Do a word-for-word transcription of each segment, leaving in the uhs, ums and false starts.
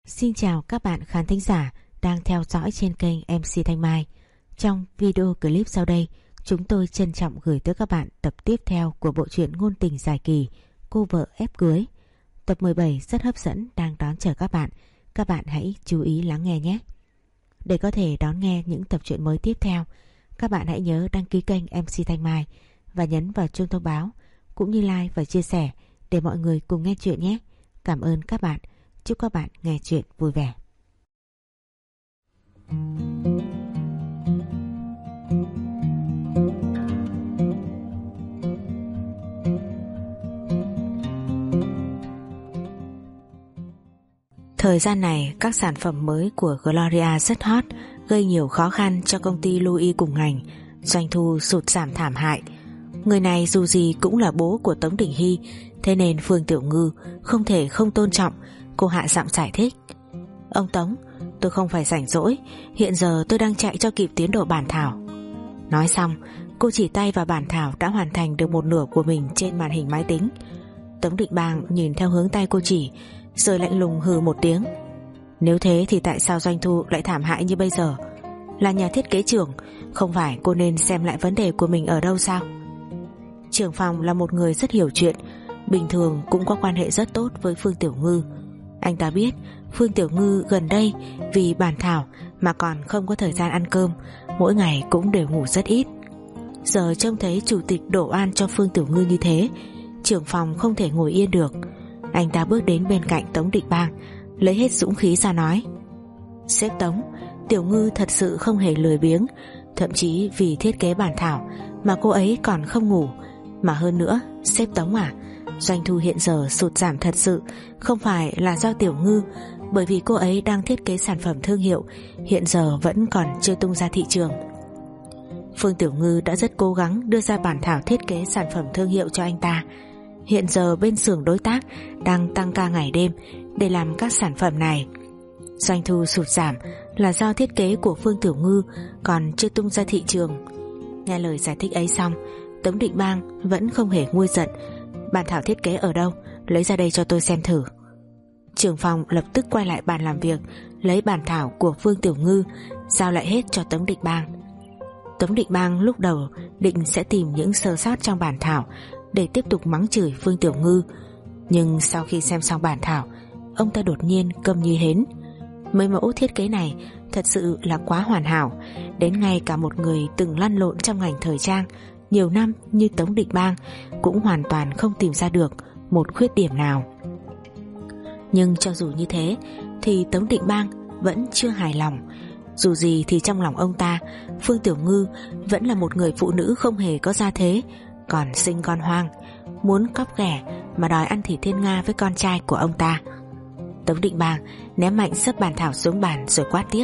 Xin chào các bạn khán thính giả đang theo dõi trên kênh em xê Thanh Mai. Trong video clip sau đây, chúng tôi trân trọng gửi tới các bạn tập tiếp theo của bộ truyện ngôn tình dài kỳ Cô vợ ép cưới. Tập mười bảy rất hấp dẫn đang đón chờ các bạn. Các bạn hãy chú ý lắng nghe nhé. Để có thể đón nghe những tập truyện mới tiếp theo, các bạn hãy nhớ đăng ký kênh em xê Thanh Mai và nhấn vào chuông thông báo, cũng như like và chia sẻ để mọi người cùng nghe chuyện nhé. Cảm ơn các bạn. Chúc các bạn nghe chuyện vui vẻ. Thời gian này, các sản phẩm mới của Gloria rất hot, gây nhiều khó khăn cho công ty Louis cùng ngành, doanh thu sụt giảm thảm hại. Người này dù gì cũng là bố của Tống Đình Hy, thế nên Phương Tiểu Ngư không thể không tôn trọng. Cô hạ giọng giải thích: Ông Tống, tôi không phải rảnh rỗi, hiện giờ tôi đang chạy cho kịp tiến độ bản thảo. Nói xong, cô chỉ tay vào bản thảo đã hoàn thành được một nửa của mình trên màn hình máy tính. Tống Định Bang nhìn theo hướng tay cô chỉ, rồi lạnh lùng hừ một tiếng: Nếu thế thì tại sao doanh thu lại thảm hại như bây giờ? Là nhà thiết kế trưởng, không phải cô nên xem lại vấn đề của mình ở đâu sao? Trưởng phòng là một người rất hiểu chuyện, bình thường cũng có quan hệ rất tốt với Phương Tiểu Ngư. Anh ta biết Phương Tiểu Ngư gần đây vì bản thảo mà còn không có thời gian ăn cơm, mỗi ngày cũng đều ngủ rất ít. Giờ trông thấy chủ tịch đổ oan cho Phương Tiểu Ngư như thế, trưởng phòng không thể ngồi yên được. Anh ta bước đến bên cạnh Tống Định Bang, lấy hết dũng khí ra nói: Sếp Tống, Tiểu Ngư thật sự không hề lười biếng, thậm chí vì thiết kế bản thảo mà cô ấy còn không ngủ. Mà hơn nữa, sếp Tống à, doanh thu hiện giờ sụt giảm thật sự không phải là do Tiểu Ngư, bởi vì cô ấy đang thiết kế sản phẩm thương hiệu, hiện giờ vẫn còn chưa tung ra thị trường. Phương Tiểu Ngư đã rất cố gắng đưa ra bản thảo thiết kế sản phẩm thương hiệu cho anh ta. Hiện giờ bên xưởng đối tác đang tăng ca ngày đêm để làm các sản phẩm này. Doanh thu sụt giảm là do thiết kế của Phương Tiểu Ngư còn chưa tung ra thị trường. Nghe lời giải thích ấy xong, Tống Định Bang vẫn không hề nguôi giận. Bản thảo thiết kế ở đâu? Lấy ra đây cho tôi xem thử. Trưởng phòng lập tức quay lại bàn làm việc, lấy bản thảo của Phương Tiểu Ngư giao lại hết cho Tống Định Bang. Tống Định Bang lúc đầu định sẽ tìm những sơ sót trong bản thảo để tiếp tục mắng chửi Phương Tiểu Ngư, nhưng sau khi xem xong bản thảo, ông ta đột nhiên câm như hến. Mấy mẫu thiết kế này thật sự là quá hoàn hảo, đến ngay cả một người từng lăn lộn trong ngành thời trang nhiều năm như Tống Định Bang cũng hoàn toàn không tìm ra được một khuyết điểm nào. Nhưng cho dù như thế thì Tống Định Bang vẫn chưa hài lòng. Dù gì thì trong lòng ông ta, Phương Tiểu Ngư vẫn là một người phụ nữ không hề có gia thế, còn sinh con hoang, muốn cóc ghẻ mà đòi ăn thịt thiên nga với con trai của ông ta. Tống Định Bang ném mạnh sấp bản thảo xuống bàn rồi quát tiếp: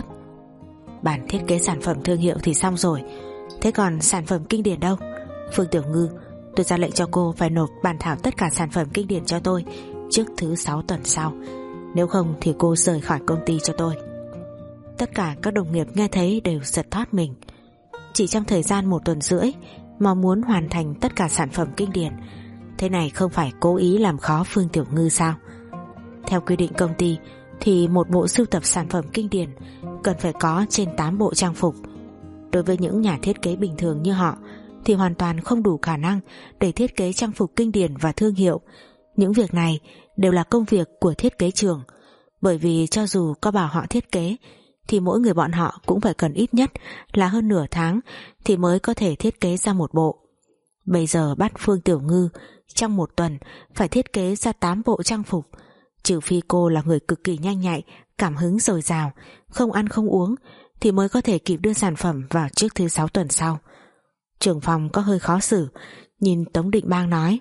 Bản thiết kế sản phẩm thương hiệu thì xong rồi, thế còn sản phẩm kinh điển đâu? Phương Tiểu Ngư, tôi ra lệnh cho cô phải nộp bản thảo tất cả sản phẩm kinh điển cho tôi trước thứ sáu tuần sau, nếu không thì cô rời khỏi công ty cho tôi. Tất cả các đồng nghiệp nghe thấy đều giật thót mình. Chỉ trong thời gian một tuần rưỡi mà muốn hoàn thành tất cả sản phẩm kinh điển, thế này không phải cố ý làm khó Phương Tiểu Ngư sao? Theo quy định công ty thì một bộ sưu tập sản phẩm kinh điển cần phải có trên tám bộ trang phục. Đối với những nhà thiết kế bình thường như họ thì hoàn toàn không đủ khả năng để thiết kế trang phục kinh điển và thương hiệu. Những việc này đều là công việc của thiết kế trưởng, bởi vì cho dù có bảo họ thiết kế thì mỗi người bọn họ cũng phải cần ít nhất là hơn nửa tháng thì mới có thể thiết kế ra một bộ. Bây giờ bắt Phương Tiểu Ngư trong một tuần phải thiết kế ra tám bộ trang phục, trừ phi cô là người cực kỳ nhanh nhạy, cảm hứng dồi dào, không ăn không uống, thì mới có thể kịp đưa sản phẩm vào trước thứ sáu tuần sau. Trưởng phòng có hơi khó xử, nhìn Tống Định Bang nói: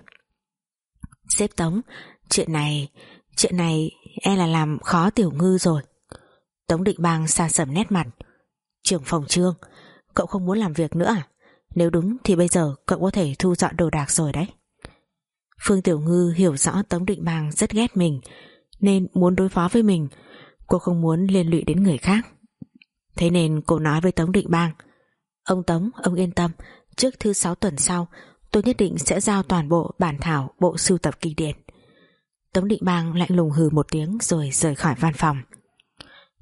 Sếp Tống, chuyện này Chuyện này e là làm khó Tiểu Ngư rồi. Tống Định Bang sa sầm nét mặt: Trưởng phòng Trương, cậu không muốn làm việc nữa à? Nếu đúng thì bây giờ cậu có thể thu dọn đồ đạc rồi đấy. Phương Tiểu Ngư hiểu rõ Tống Định Bang rất ghét mình, nên muốn đối phó với mình. Cô không muốn liên lụy đến người khác. Thế nên cô nói với Tống Định Bang: Ông Tống, ông yên tâm, trước thứ sáu tuần sau tôi nhất định sẽ giao toàn bộ bản thảo bộ sưu tập kinh điển. Tống Định Bang lạnh lùng hừ một tiếng rồi rời khỏi văn phòng.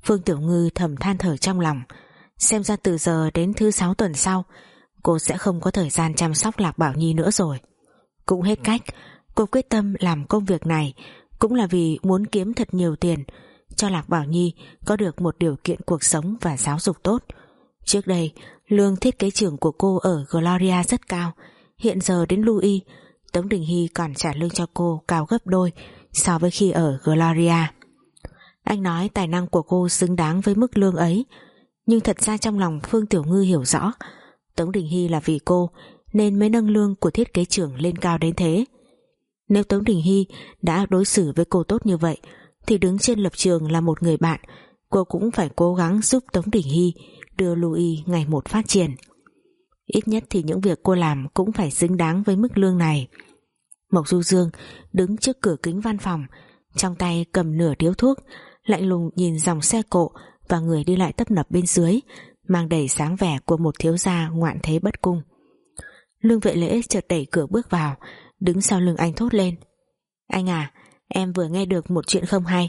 Phương Tiểu Ngư thầm than thở trong lòng. Xem ra từ giờ đến thứ sáu tuần sau cô sẽ không có thời gian chăm sóc Lạc Bảo Nhi nữa rồi. Cũng hết cách, cô quyết tâm làm công việc này cũng là vì muốn kiếm thật nhiều tiền cho Lạc Bảo Nhi có được một điều kiện cuộc sống và giáo dục tốt. Trước đây lương thiết kế trưởng của cô ở Gloria rất cao, hiện giờ đến Louis, Tống Đình Hy còn trả lương cho cô cao gấp đôi so với khi ở Gloria. Anh nói tài năng của cô xứng đáng với mức lương ấy, nhưng thật ra trong lòng Phương Tiểu Ngư hiểu rõ Tống Đình Hy là vì cô nên mới nâng lương của thiết kế trưởng lên cao đến thế. Nếu Tống Đình Hy đã đối xử với cô tốt như vậy thì đứng trên lập trường là một người bạn, cô cũng phải cố gắng giúp Tống Đình Hy đưa Louis ngày một phát triển. Ít nhất thì những việc cô làm cũng phải xứng đáng với mức lương này. Mộc Du Dương đứng trước cửa kính văn phòng, trong tay cầm nửa điếu thuốc, lạnh lùng nhìn dòng xe cộ và người đi lại tấp nập bên dưới, mang đầy dáng vẻ của một thiếu gia ngoạn thế bất cung. Lương Vệ Lễ chợt đẩy cửa bước vào, đứng sau lưng anh thốt lên: "Anh à, em vừa nghe được một chuyện không hay."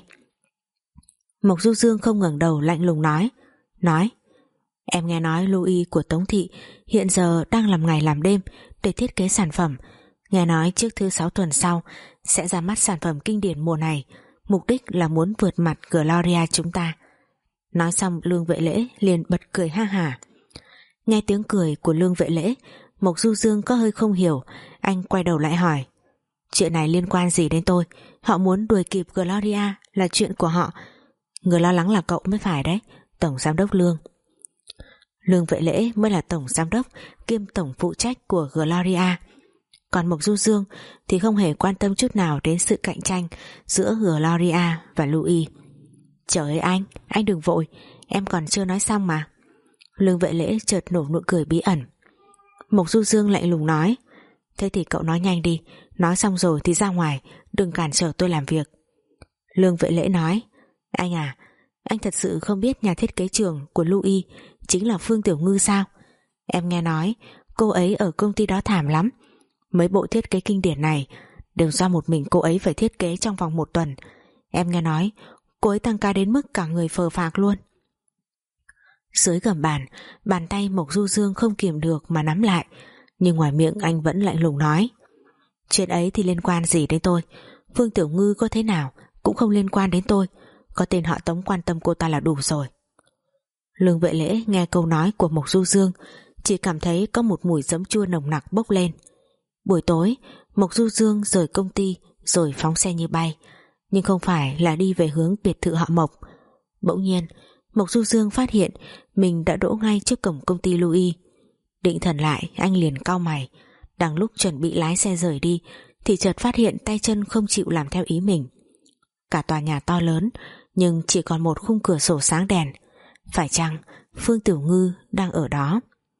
Mộc Du Dương không ngẩng đầu, lạnh lùng nói: "Nói." "Em nghe nói Louis của Tống thị hiện giờ đang làm ngày làm đêm để thiết kế sản phẩm. Nghe nói trước thứ sáu tuần sau sẽ ra mắt sản phẩm kinh điển mùa này, mục đích là muốn vượt mặt Gloria chúng ta." Nói xong Lương Vệ Lễ liền bật cười ha hả. Nghe tiếng cười của Lương Vệ Lễ, Mộc Du Dương có hơi không hiểu, anh quay đầu lại hỏi: "Chuyện này liên quan gì đến tôi? Họ muốn đuổi kịp Gloria là chuyện của họ. Người lo lắng là cậu mới phải đấy, Tổng Giám đốc Lương." Lương Vệ Lễ mới là Tổng Giám đốc kiêm Tổng phụ trách của Gloria, còn Mộc Du Dương thì không hề quan tâm chút nào đến sự cạnh tranh giữa Gloria và Louis. "Trời ơi anh, anh đừng vội, em còn chưa nói xong mà." Lương Vệ Lễ chợt nổ nụ cười bí ẩn. Mộc Du Dương lạnh lùng nói: "Thế thì cậu nói nhanh đi, nói xong rồi thì ra ngoài, đừng cản trở tôi làm việc." Lương Vệ Lễ nói: "Anh à, anh thật sự không biết nhà thiết kế trưởng của Louis chính là Phương Tiểu Ngư sao? Em nghe nói cô ấy ở công ty đó thảm lắm. Mấy bộ thiết kế kinh điển này đều do một mình cô ấy phải thiết kế trong vòng một tuần. Em nghe nói cô ấy tăng ca đến mức cả người phờ phạc luôn." Dưới gầm bàn, bàn tay Mộc Du Dương không kiềm được mà nắm lại, nhưng ngoài miệng anh vẫn lạnh lùng nói: "Chuyện ấy thì liên quan gì đến tôi? Phương Tiểu Ngư có thế nào cũng không liên quan đến tôi, có tên họ Tống quan tâm cô ta là đủ rồi." Lương Vệ Lễ nghe câu nói của Mộc Du Dương chỉ cảm thấy có một mùi giấm chua nồng nặc bốc lên. Buổi tối Mộc Du Dương rời công ty rồi phóng xe như bay, nhưng không phải là đi về hướng biệt thự họ Mộc. Bỗng nhiên Mộc Du Dương phát hiện mình đã đỗ ngay trước cổng công ty Louis. Định thần lại, anh liền cau mày. Đang lúc chuẩn bị lái xe rời đi thì chợt phát hiện tay chân không chịu làm theo ý mình. Cả tòa nhà to lớn nhưng chỉ còn một khung cửa sổ sáng đèn. Phải chăng Phương Tiểu Ngư đang ở đó?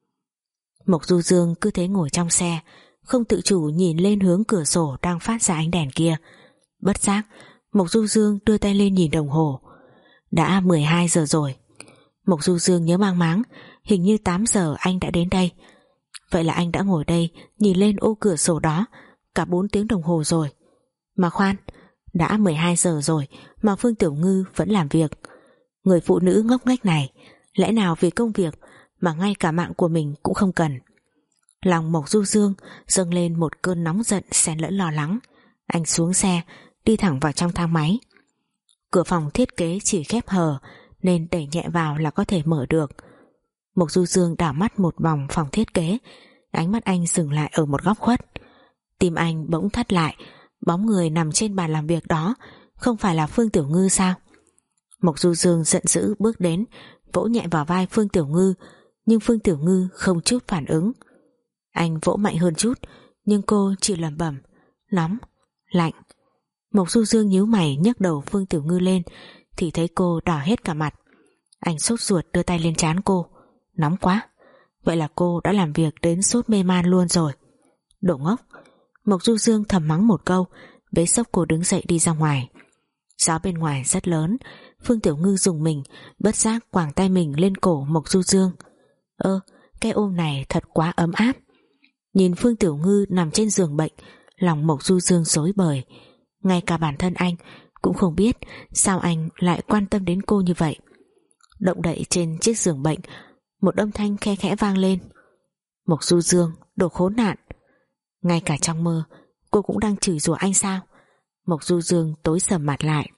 Mộc Du Dương cứ thế ngồi trong xe, không tự chủ nhìn lên hướng cửa sổ đang phát ra ánh đèn kia. Bất giác Mộc Du Dương đưa tay lên nhìn đồng hồ. Đã mười hai giờ rồi. Mộc Du Dương nhớ mang máng, hình như tám giờ anh đã đến đây. Vậy là anh đã ngồi đây nhìn lên ô cửa sổ đó cả bốn tiếng đồng hồ rồi. Mà khoan, đã mười hai giờ rồi mà Phương Tiểu Ngư vẫn làm việc. Người phụ nữ ngốc nghếch này, lẽ nào vì công việc mà ngay cả mạng của mình cũng không cần? Lòng Mộc Du Dương dâng lên một cơn nóng giận xen lẫn lo lắng. Anh xuống xe, đi thẳng vào trong thang máy. Cửa phòng thiết kế chỉ khép hờ nên đẩy nhẹ vào là có thể mở được. Mộc Du Dương đảo mắt một vòng phòng thiết kế, ánh mắt anh dừng lại ở một góc khuất. Tim anh bỗng thắt lại, bóng người nằm trên bàn làm việc đó không phải là Phương Tiểu Ngư sao? Mộc Du Dương giận dữ bước đến, vỗ nhẹ vào vai Phương Tiểu Ngư, nhưng Phương Tiểu Ngư không chút phản ứng. Anh vỗ mạnh hơn chút, nhưng cô chỉ lẩm bẩm: "Nóng, lạnh." Mộc Du Dương nhíu mày nhấc đầu Phương Tiểu Ngư lên thì thấy cô đỏ hết cả mặt. Anh sốt ruột đưa tay lên trán cô: "Nóng quá." Vậy là cô đã làm việc đến sốt mê man luôn rồi. Đồ ngốc. Mộc Du Dương thầm mắng một câu, bế xốc cô đứng dậy đi ra ngoài. Gió bên ngoài rất lớn. Phương Tiểu Ngư dùng mình, bất giác quàng tay mình lên cổ Mộc Du Dương. Ơ, cái ôm này thật quá ấm áp. Nhìn Phương Tiểu Ngư nằm trên giường bệnh, lòng Mộc Du Dương rối bời. Ngay cả bản thân anh cũng không biết sao anh lại quan tâm đến cô như vậy. Động đậy trên chiếc giường bệnh, một âm thanh khe khẽ vang lên. Mộc Du Dương, đồ khốn nạn. Ngay cả trong mơ cô cũng đang chửi rủa anh sao? Mộc Du Dương tối sầm mặt lại.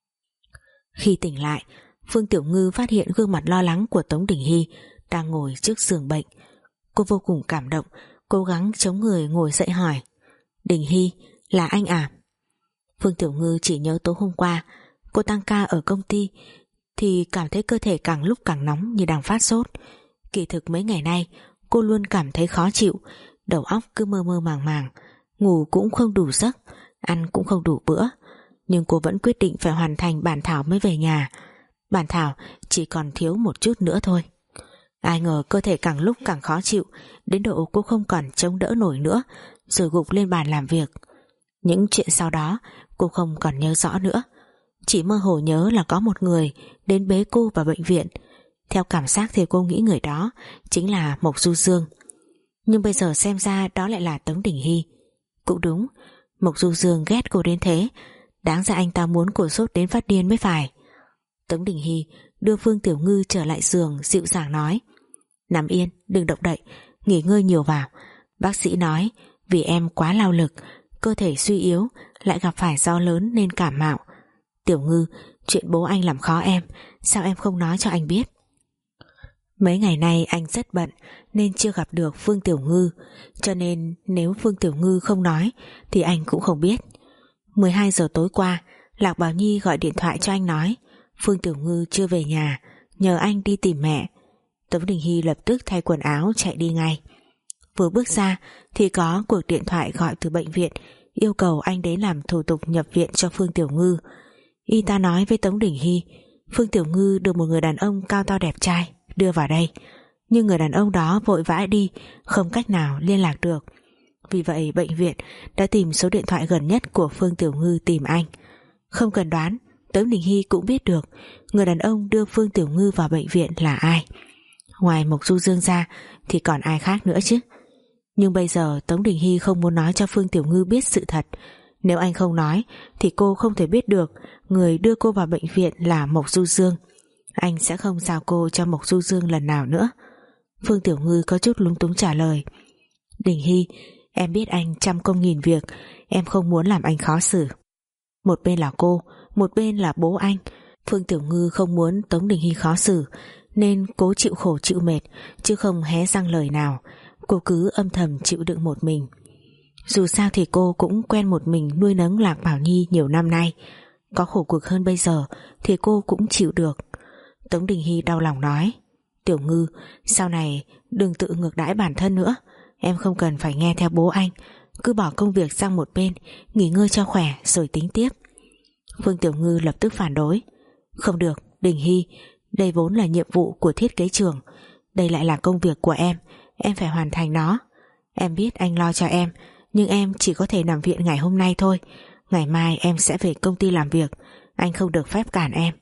Khi tỉnh lại, Phương Tiểu Ngư phát hiện gương mặt lo lắng của Tống Đình Hy đang ngồi trước giường bệnh. Cô vô cùng cảm động, cố gắng chống người ngồi dậy hỏi: Đình Hy, là anh à? Phương Tiểu Ngư chỉ nhớ tối hôm qua cô tăng ca ở công ty thì cảm thấy cơ thể càng lúc càng nóng như đang phát sốt. Kỳ thực mấy ngày nay cô luôn cảm thấy khó chịu, đầu óc cứ mơ mơ màng màng, ngủ cũng không đủ giấc, ăn cũng không đủ bữa. Nhưng cô vẫn quyết định phải hoàn thành bản thảo mới về nhà. Bản thảo chỉ còn thiếu một chút nữa thôi. Ai ngờ cơ thể càng lúc càng khó chịu, đến độ cô không còn chống đỡ nổi nữa, rồi gục lên bàn làm việc. Những chuyện sau đó cô không còn nhớ rõ nữa, chỉ mơ hồ nhớ là có một người đến bế cô vào bệnh viện. Theo cảm giác thì cô nghĩ người đó chính là Mộc Du Dương, nhưng bây giờ xem ra đó lại là Tống Đình Hy. Cũng đúng, Mộc Du Dương ghét cô đến thế, đáng ra anh ta muốn cô sốt đến phát điên mới phải. Tống Đình Hy đưa Phương Tiểu Ngư trở lại giường, dịu dàng nói: Nằm yên, đừng động đậy, nghỉ ngơi nhiều vào. Bác sĩ nói vì em quá lao lực, cơ thể suy yếu, lại gặp phải gió lớn nên cảm mạo. Tiểu Ngư, chuyện bố anh làm khó em, sao em không nói cho anh biết? Mấy ngày nay anh rất bận nên chưa gặp được Phương Tiểu Ngư, cho nên nếu Phương Tiểu Ngư không nói thì anh cũng không biết. mười hai giờ tối qua, Lạc Bảo Nhi gọi điện thoại cho anh nói Phương Tiểu Ngư chưa về nhà, nhờ anh đi tìm mẹ. Tống Đình Hy lập tức thay quần áo chạy đi ngay. Vừa bước ra thì có cuộc điện thoại gọi từ bệnh viện, yêu cầu anh đến làm thủ tục nhập viện cho Phương Tiểu Ngư. Y tá nói với Tống Đình Hy Phương Tiểu Ngư được một người đàn ông cao to đẹp trai đưa vào đây, nhưng người đàn ông đó vội vã đi, không cách nào liên lạc được. Vì vậy bệnh viện đã tìm số điện thoại gần nhất của Phương Tiểu Ngư tìm anh. Không cần đoán, Tống Đình Hy cũng biết được người đàn ông đưa Phương Tiểu Ngư vào bệnh viện là ai. Ngoài Mộc Du Dương ra thì còn ai khác nữa chứ. Nhưng bây giờ Tống Đình Hy không muốn nói cho Phương Tiểu Ngư biết sự thật. Nếu anh không nói thì cô không thể biết được người đưa cô vào bệnh viện là Mộc Du Dương. Anh sẽ không giao cô cho Mộc Du Dương lần nào nữa. Phương Tiểu Ngư có chút lúng túng trả lời: Đình Hy, em biết anh trăm công nghìn việc, em không muốn làm anh khó xử. Một bên là cô, một bên là bố anh. Phương Tiểu Ngư không muốn Tống Đình Hy khó xử nên cố chịu khổ chịu mệt, chứ không hé răng lời nào. Cô cứ âm thầm chịu đựng một mình. Dù sao thì cô cũng quen một mình nuôi nấng Lạc Bảo Nhi nhiều năm nay, có khổ cực hơn bây giờ thì cô cũng chịu được. Tống Đình Hy đau lòng nói: Tiểu Ngư, sau này đừng tự ngược đãi bản thân nữa. Em không cần phải nghe theo bố anh, cứ bỏ công việc sang một bên, nghỉ ngơi cho khỏe rồi tính tiếp. Phương Tiểu Ngư lập tức phản đối: Không được, Đình Hy, đây vốn là nhiệm vụ của thiết kế trường, đây lại là công việc của em, em phải hoàn thành nó. Em biết anh lo cho em, nhưng em chỉ có thể nằm viện ngày hôm nay thôi. Ngày mai em sẽ về công ty làm việc, anh không được phép cản em.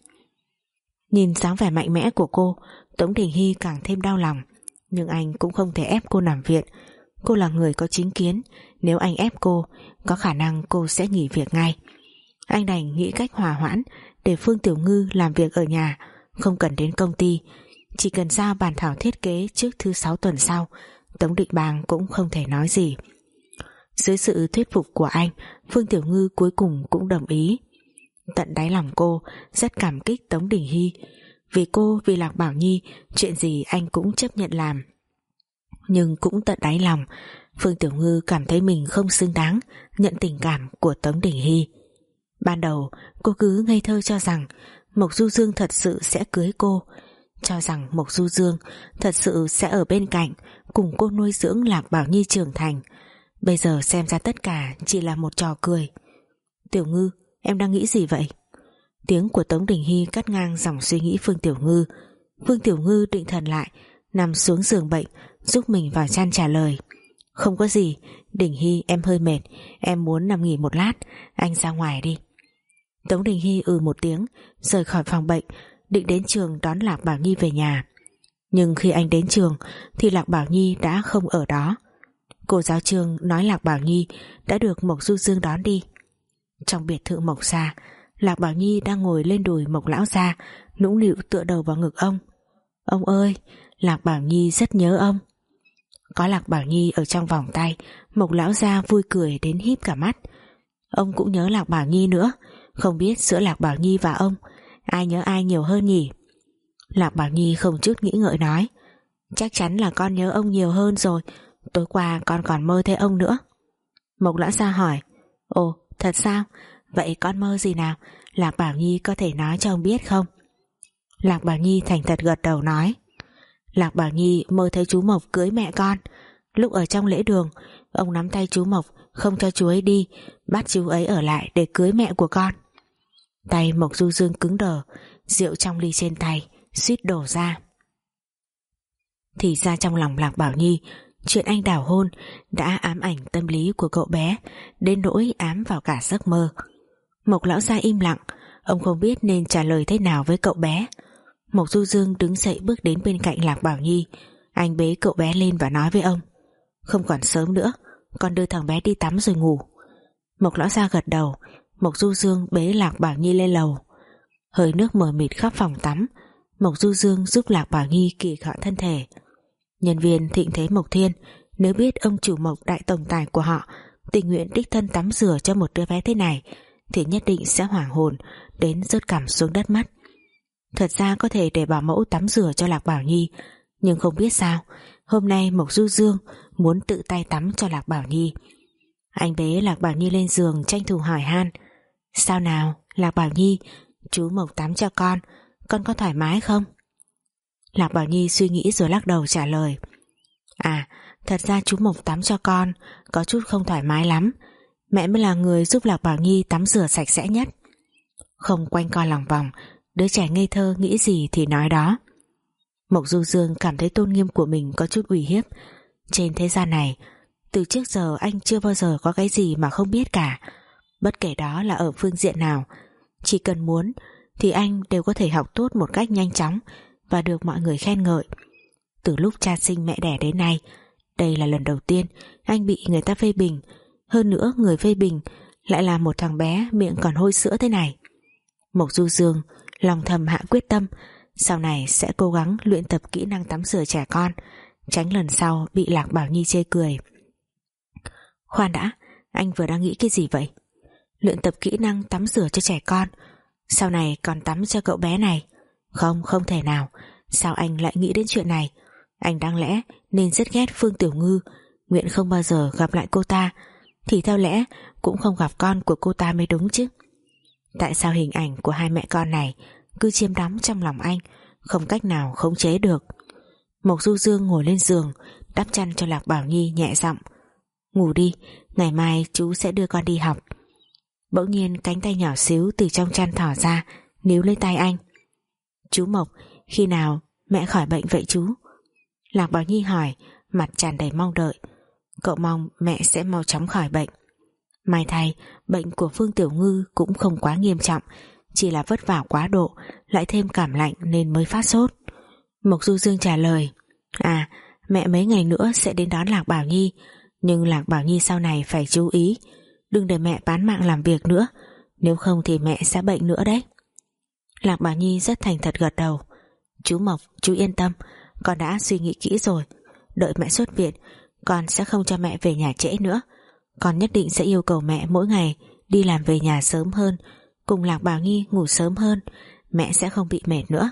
Nhìn dáng vẻ mạnh mẽ của cô, Tống Đình Hy càng thêm đau lòng. Nhưng anh cũng không thể ép cô nằm viện. Cô là người có chính kiến, nếu anh ép cô, có khả năng cô sẽ nghỉ việc ngay. Anh đành nghĩ cách hòa hoãn để Phương Tiểu Ngư làm việc ở nhà, không cần đến công ty. Chỉ cần giao bản thảo thiết kế trước thứ sáu tuần sau, Tống Định Bàng cũng không thể nói gì. Dưới sự thuyết phục của anh, Phương Tiểu Ngư cuối cùng cũng đồng ý. Tận đáy lòng cô rất cảm kích Tống Đình Hy. Vì cô, vì Lạc Bảo Nhi, chuyện gì anh cũng chấp nhận làm. Nhưng cũng tận đáy lòng, Phương Tiểu Ngư cảm thấy mình không xứng đáng nhận tình cảm của Tống Đình Hy. Ban đầu cô cứ ngây thơ cho rằng Mộc Du Dương thật sự sẽ cưới cô, cho rằng Mộc Du Dương thật sự sẽ ở bên cạnh cùng cô nuôi dưỡng Lạc Bảo Nhi trưởng thành. Bây giờ xem ra tất cả chỉ là một trò cười. Tiểu Ngư, em đang nghĩ gì vậy? Tiếng của Tống Đình Hy cắt ngang dòng suy nghĩ Phương Tiểu Ngư. Phương Tiểu Ngư định thần lại, nằm xuống giường bệnh, giúp mình vào chăn trả lời: Không có gì, Đình Hy, em hơi mệt, em muốn nằm nghỉ một lát, anh ra ngoài đi. Tống Đình Hy ừ một tiếng, rời khỏi phòng bệnh, định đến trường đón Lạc Bảo Nhi về nhà. Nhưng khi anh đến trường thì Lạc Bảo Nhi đã không ở đó. Cô giáo Trương nói Lạc Bảo Nhi đã được Mộc Du Dương đón đi. Trong biệt thự Mộc Sa, Lạc Bảo Nhi đang ngồi lên đùi Mộc lão gia, nũng nịu tựa đầu vào ngực ông. Ông ơi, Lạc Bảo Nhi rất nhớ ông. Có Lạc Bảo Nhi ở trong vòng tay, Mộc lão gia vui cười đến híp cả mắt. Ông cũng nhớ Lạc Bảo Nhi nữa, không biết giữa Lạc Bảo Nhi và ông, ai nhớ ai nhiều hơn nhỉ? Lạc Bảo Nhi không chút nghĩ ngợi nói, chắc chắn là con nhớ ông nhiều hơn rồi, tối qua con còn mơ thấy ông nữa. Mộc lão gia hỏi, ồ thật sao? Vậy con mơ gì nào? Lạc Bảo Nhi có thể nói cho ông biết không? Lạc Bảo Nhi thành thật gật đầu nói, Lạc Bảo Nhi mơ thấy chú Mộc cưới mẹ con. Lúc ở trong lễ đường, ông nắm tay chú Mộc không cho chú ấy đi, bắt chú ấy ở lại để cưới mẹ của con. Tay Mộc Du Dương cứng đờ, rượu trong ly trên tay suýt đổ ra. Thì ra trong lòng Lạc Bảo Nhi, chuyện anh đảo hôn đã ám ảnh tâm lý của cậu bé, đến nỗi ám vào cả giấc mơ. Mộc lão gia im lặng, ông không biết nên trả lời thế nào với cậu bé. Mộc Du Dương đứng dậy bước đến bên cạnh Lạc Bảo Nhi. Anh bế cậu bé lên và nói với ông, không còn sớm nữa, con đưa thằng bé đi tắm rồi ngủ. Mộc lão gia gật đầu. Mộc Du Dương bế Lạc Bảo Nhi lên lầu. Hơi nước mờ mịt khắp phòng tắm. Mộc Du Dương giúp Lạc Bảo Nhi kỳ gọn thân thể. Nhân viên Thịnh Thế Mộc Thiên nếu biết ông chủ Mộc đại tổng tài của họ tình nguyện đích thân tắm rửa cho một đứa bé thế này thì nhất định sẽ hoảng hồn đến rớt cảm xuống đất mất. Thật ra có thể để bảo mẫu tắm rửa cho Lạc Bảo Nhi, nhưng không biết sao hôm nay Mộc Du Dương muốn tự tay tắm cho Lạc Bảo Nhi. Anh bế Lạc Bảo Nhi lên giường tranh thủ hỏi han, sao nào Lạc Bảo Nhi, chú Mộc tắm cho con, con có thoải mái không? Lạc Bảo Nhi suy nghĩ rồi lắc đầu trả lời, à thật ra chú Mộc tắm cho con có chút không thoải mái lắm, mẹ mới là người giúp Lạc Bảo Nhi tắm rửa sạch sẽ nhất. Không quanh co lòng vòng, đứa trẻ ngây thơ nghĩ gì thì nói đó. Mộc Du Dương cảm thấy tôn nghiêm của mình có chút uy hiếp. Trên thế gian này, từ trước giờ anh chưa bao giờ có cái gì mà không biết cả. Bất kể đó là ở phương diện nào, chỉ cần muốn thì anh đều có thể học tốt một cách nhanh chóng và được mọi người khen ngợi. Từ lúc cha sinh mẹ đẻ đến nay, đây là lần đầu tiên anh bị người ta phê bình. Hơn nữa người phê bình lại là một thằng bé miệng còn hôi sữa thế này. Mộc Du Dương lòng thầm hạ quyết tâm, sau này sẽ cố gắng luyện tập kỹ năng tắm rửa trẻ con, tránh lần sau bị Lạc Bảo Nhi chê cười. Khoan đã, anh vừa đang nghĩ cái gì vậy? Luyện tập kỹ năng tắm rửa cho trẻ con, sau này còn tắm cho cậu bé này? Không, không thể nào. Sao anh lại nghĩ đến chuyện này? Anh đáng lẽ nên rất ghét Phương Tiểu Ngư, nguyện không bao giờ gặp lại cô ta, thì theo lẽ cũng không gặp con của cô ta mới đúng chứ. Tại sao hình ảnh của hai mẹ con này cứ chiếm đóng trong lòng anh, không cách nào khống chế được? Mộc Du Dương ngồi lên giường, đắp chăn cho Lạc Bảo Nhi, nhẹ giọng, ngủ đi, ngày mai chú sẽ đưa con đi học. Bỗng nhiên cánh tay nhỏ xíu từ trong chăn thỏ ra, níu lấy tay anh. Chú Mộc, khi nào mẹ khỏi bệnh vậy chú? Lạc Bảo Nhi hỏi, mặt tràn đầy mong đợi. Cậu mong mẹ sẽ mau chóng khỏi bệnh. May thay, bệnh của Phương Tiểu Ngư cũng không quá nghiêm trọng, chỉ là vất vả quá độ, lại thêm cảm lạnh nên mới phát sốt. Mộc Du Dương trả lời, à, mẹ mấy ngày nữa sẽ đến đón Lạc Bảo Nhi, nhưng Lạc Bảo Nhi sau này phải chú ý, đừng để mẹ bán mạng làm việc nữa, nếu không thì mẹ sẽ bệnh nữa đấy. Lạc Bảo Nhi rất thành thật gật đầu. Chú Mộc, chú yên tâm, con đã suy nghĩ kỹ rồi, đợi mẹ xuất viện, con sẽ không cho mẹ về nhà trễ nữa. Con nhất định sẽ yêu cầu mẹ mỗi ngày đi làm về nhà sớm hơn, cùng Lạc Bảo Nhi ngủ sớm hơn, mẹ sẽ không bị mệt nữa.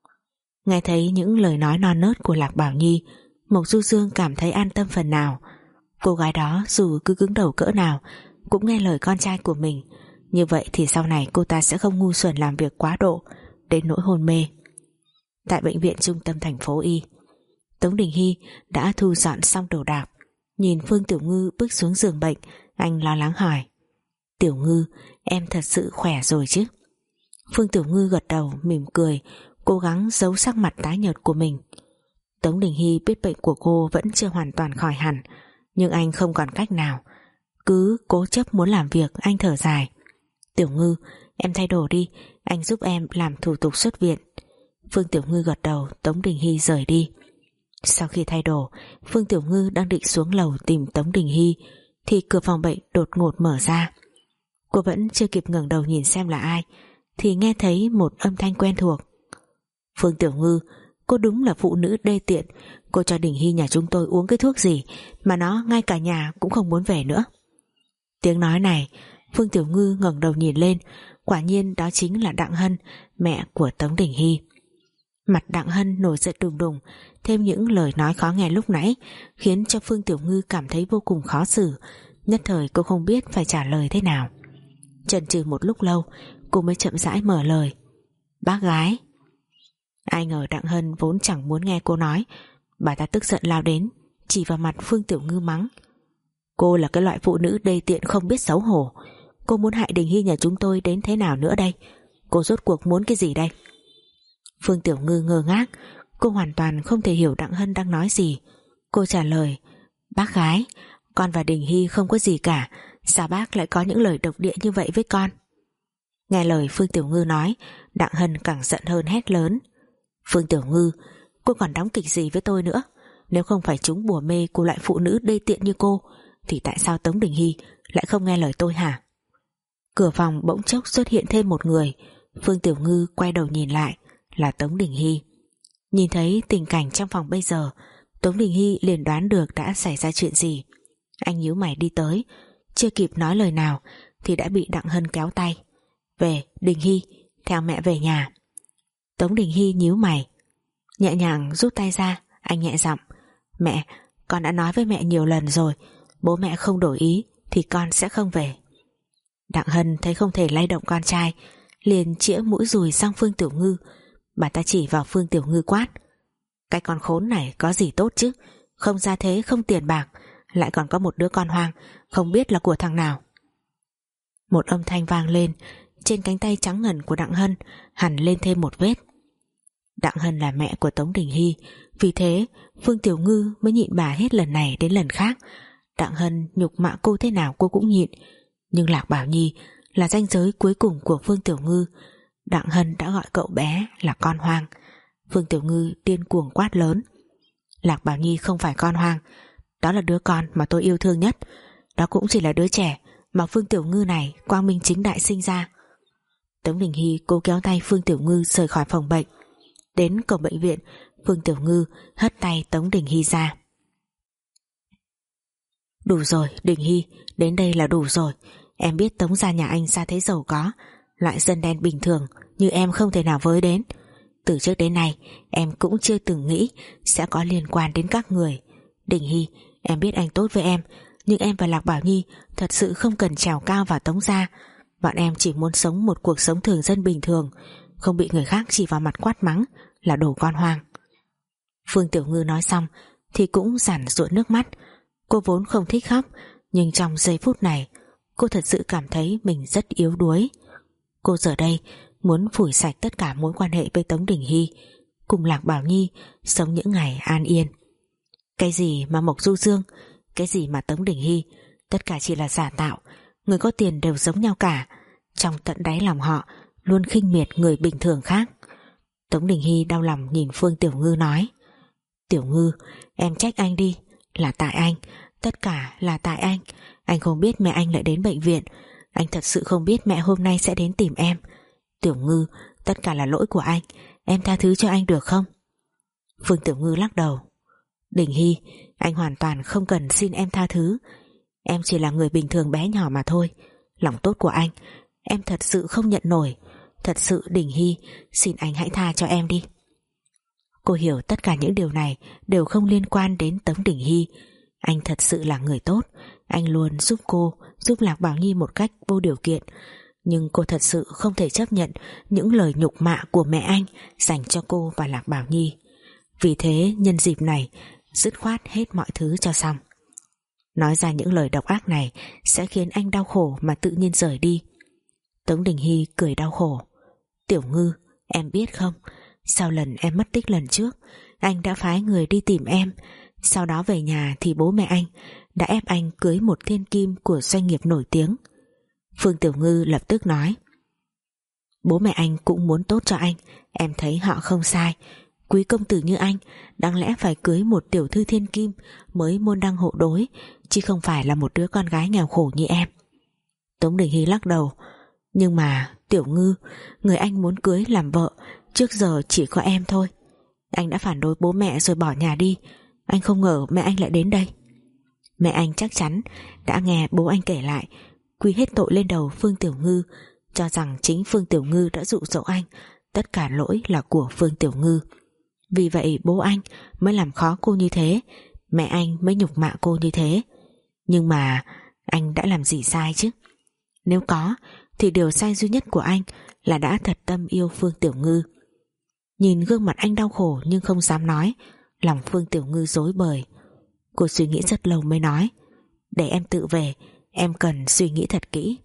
Nghe thấy những lời nói non nớt của Lạc Bảo Nhi, Mộc Du Dương cảm thấy an tâm phần nào. Cô gái đó dù cứ cứng đầu cỡ nào cũng nghe lời con trai của mình, như vậy thì sau này cô ta sẽ không ngu xuẩn làm việc quá độ đến nỗi hôn mê. Tại bệnh viện trung tâm thành phố Y, Tống Đình Hy đã thu dọn xong đồ đạc. Nhìn Phương Tiểu Ngư bước xuống giường bệnh, anh lo lắng hỏi, Tiểu Ngư, em thật sự khỏe rồi chứ? Phương Tiểu Ngư gật đầu mỉm cười, cố gắng giấu sắc mặt tái nhợt của mình. Tống Đình Hy biết bệnh của cô vẫn chưa hoàn toàn khỏi hẳn, nhưng anh không còn cách nào, cứ cố chấp muốn làm việc. Anh thở dài, Tiểu Ngư, em thay đồ đi, anh giúp em làm thủ tục xuất viện. Phương Tiểu Ngư gật đầu. Tống Đình Hy rời đi. Sau khi thay đồ, Phương Tiểu Ngư đang định xuống lầu tìm Tống Đình Hy thì cửa phòng bệnh đột ngột mở ra. Cô vẫn chưa kịp ngẩng đầu nhìn xem là ai thì nghe thấy một âm thanh quen thuộc. Phương Tiểu Ngư, cô đúng là phụ nữ đê tiện. Cô cho Đình Hy nhà chúng tôi uống cái thuốc gì mà nó ngay cả nhà cũng không muốn về nữa. Tiếng nói này, Phương Tiểu Ngư ngẩng đầu nhìn lên, quả nhiên đó chính là Đặng Hân, mẹ của Tống Đình Hy. Mặt Đặng Hân nổi giận đùng đùng, thêm những lời nói khó nghe lúc nãy khiến cho Phương Tiểu Ngư cảm thấy vô cùng khó xử. Nhất thời cô không biết phải trả lời thế nào. Chần chừ một lúc lâu, cô mới chậm rãi mở lời. Bác gái. Ai ngờ Đặng Hân vốn chẳng muốn nghe cô nói, bà ta tức giận lao đến, chỉ vào mặt Phương Tiểu Ngư mắng. Cô là cái loại phụ nữ đê tiện không biết xấu hổ. Cô muốn hại Đình Hy nhà chúng tôi đến thế nào nữa đây? Cô rốt cuộc muốn cái gì đây? Phương Tiểu Ngư ngơ ngác, cô hoàn toàn không thể hiểu Đặng Hân đang nói gì. Cô trả lời, bác gái, con và Đình Hy không có gì cả, sao bác lại có những lời độc địa như vậy với con? Nghe lời Phương Tiểu Ngư nói, Đặng Hân càng giận hơn, hét lớn. Phương Tiểu Ngư, cô còn đóng kịch gì với tôi nữa? Nếu không phải chúng bùa mê của loại phụ nữ đê tiện như cô thì tại sao Tống Đình Hy lại không nghe lời tôi hả? Cửa phòng bỗng chốc xuất hiện thêm một người. Phương Tiểu Ngư quay đầu nhìn lại, là Tống Đình Hy. Nhìn thấy tình cảnh trong phòng bây giờ, Tống Đình Hy liền đoán được đã xảy ra chuyện gì. Anh nhíu mày đi tới, chưa kịp nói lời nào thì đã bị Đặng Hân kéo tay. Về, Đình Hy, theo mẹ về nhà. Tống Đình Hy nhíu mày, nhẹ nhàng rút tay ra. Anh nhẹ giọng, mẹ, con đã nói với mẹ nhiều lần rồi, bố mẹ không đổi ý thì con sẽ không về. Đặng Hân thấy không thể lay động con trai, liền chĩa mũi dùi sang Phương Tiểu Ngư. Bà ta chỉ vào Phương Tiểu Ngư quát, cái con khốn này có gì tốt chứ? Không ra thế, không tiền bạc, lại còn có một đứa con hoang, không biết là của thằng nào. Một âm thanh vang lên, trên cánh tay trắng ngần của Đặng Hân hằn lên thêm một vết. Đặng Hân là mẹ của Tống Đình Hy, vì thế Phương Tiểu Ngư mới nhịn bà hết lần này đến lần khác. Đặng Hân nhục mạ cô thế nào cô cũng nhịn, nhưng Lạc Bảo Nhi là ranh giới cuối cùng của Phương Tiểu Ngư. Đặng Hân đã gọi cậu bé là con hoang. Phương Tiểu Ngư điên cuồng quát lớn, Lạc Bảo Nhi không phải con hoang, đó là đứa con mà tôi yêu thương nhất, đó cũng chỉ là đứa trẻ mà Phương Tiểu Ngư này quang minh chính đại sinh ra. Tống Đình Hy cố kéo tay Phương Tiểu Ngư rời khỏi phòng bệnh. Đến cổng bệnh viện, Phương Tiểu Ngư hất tay Tống Đình Hy ra. Đủ rồi Đình Hy, đến đây là đủ rồi. Em biết Tống gia nhà anh ra thế giàu có, loại dân đen bình thường như em không thể nào với đến. Từ trước đến nay em cũng chưa từng nghĩ sẽ có liên quan đến các người. Đình Hy, em biết anh tốt với em, nhưng em và Lạc Bảo Nhi thật sự không cần trèo cao vào Tống gia. Bọn em chỉ muốn sống một cuộc sống thường dân bình thường, không bị người khác chỉ vào mặt quát mắng là đồ con hoang. Phương Tiểu Ngư nói xong thì cũng giản giụa nước mắt. Cô vốn không thích khóc, nhưng trong giây phút này cô thật sự cảm thấy mình rất yếu đuối. Cô giờ đây muốn phủi sạch tất cả mối quan hệ với Tống Đình Hy, cùng Lạc Bảo Nhi sống những ngày an yên. Cái gì mà Mộc Du Dương, cái gì mà Tống Đình Hy, tất cả chỉ là giả tạo. Người có tiền đều giống nhau cả, trong tận đáy lòng họ luôn khinh miệt người bình thường khác. Tống Đình Hy đau lòng nhìn Phương Tiểu Ngư nói, Tiểu Ngư, em trách anh đi, là tại anh, tất cả là tại anh. Anh không biết mẹ anh lại đến bệnh viện, anh thật sự không biết mẹ hôm nay sẽ đến tìm em. Tiểu Ngư, tất cả là lỗi của anh, em tha thứ cho anh được không? Phương Tiểu Ngư lắc đầu, Đình Hy, anh hoàn toàn không cần xin em tha thứ. Em chỉ là người bình thường bé nhỏ mà thôi. Lòng tốt của anh em thật sự không nhận nổi. Thật sự Đình Hy, xin anh hãy tha cho em đi. Cô hiểu tất cả những điều này đều không liên quan đến Tống Đình Hy. Anh thật sự là người tốt, anh luôn giúp cô, giúp Lạc Bảo Nhi một cách vô điều kiện. Nhưng cô thật sự không thể chấp nhận những lời nhục mạ của mẹ anh dành cho cô và Lạc Bảo Nhi. Vì thế nhân dịp này dứt khoát hết mọi thứ cho xong. Nói ra những lời độc ác này sẽ khiến anh đau khổ mà tự nhiên rời đi. Tống Đình Hy cười đau khổ, Tiểu Ngư, em biết không, sau lần em mất tích lần trước, anh đã phái người đi tìm em. Sau đó về nhà thì bố mẹ anh đã ép anh cưới một thiên kim của doanh nghiệp nổi tiếng. Phương Tiểu Ngư lập tức nói, bố mẹ anh cũng muốn tốt cho anh, em thấy họ không sai. Quý công tử như anh đáng lẽ phải cưới một tiểu thư thiên kim mới môn đăng hộ đối, chứ không phải là một đứa con gái nghèo khổ như em. Tống Đình Hy lắc đầu. Nhưng mà Tiểu Ngư, người anh muốn cưới làm vợ trước giờ chỉ có em thôi. Anh đã phản đối bố mẹ rồi bỏ nhà đi. Anh không ngờ mẹ anh lại đến đây. Mẹ anh chắc chắn đã nghe bố anh kể lại, quy hết tội lên đầu Phương Tiểu Ngư, cho rằng chính Phương Tiểu Ngư đã dụ dỗ anh, tất cả lỗi là của Phương Tiểu Ngư. Vì vậy bố anh mới làm khó cô như thế, mẹ anh mới nhục mạ cô như thế. Nhưng mà anh đã làm gì sai chứ? Nếu có thì điều sai duy nhất của anh là đã thật tâm yêu Phương Tiểu Ngư. Nhìn gương mặt anh đau khổ nhưng không dám nói, lòng Phương Tiểu Ngư rối bời. Cô suy nghĩ rất lâu mới nói, để em tự về, em cần suy nghĩ thật kỹ.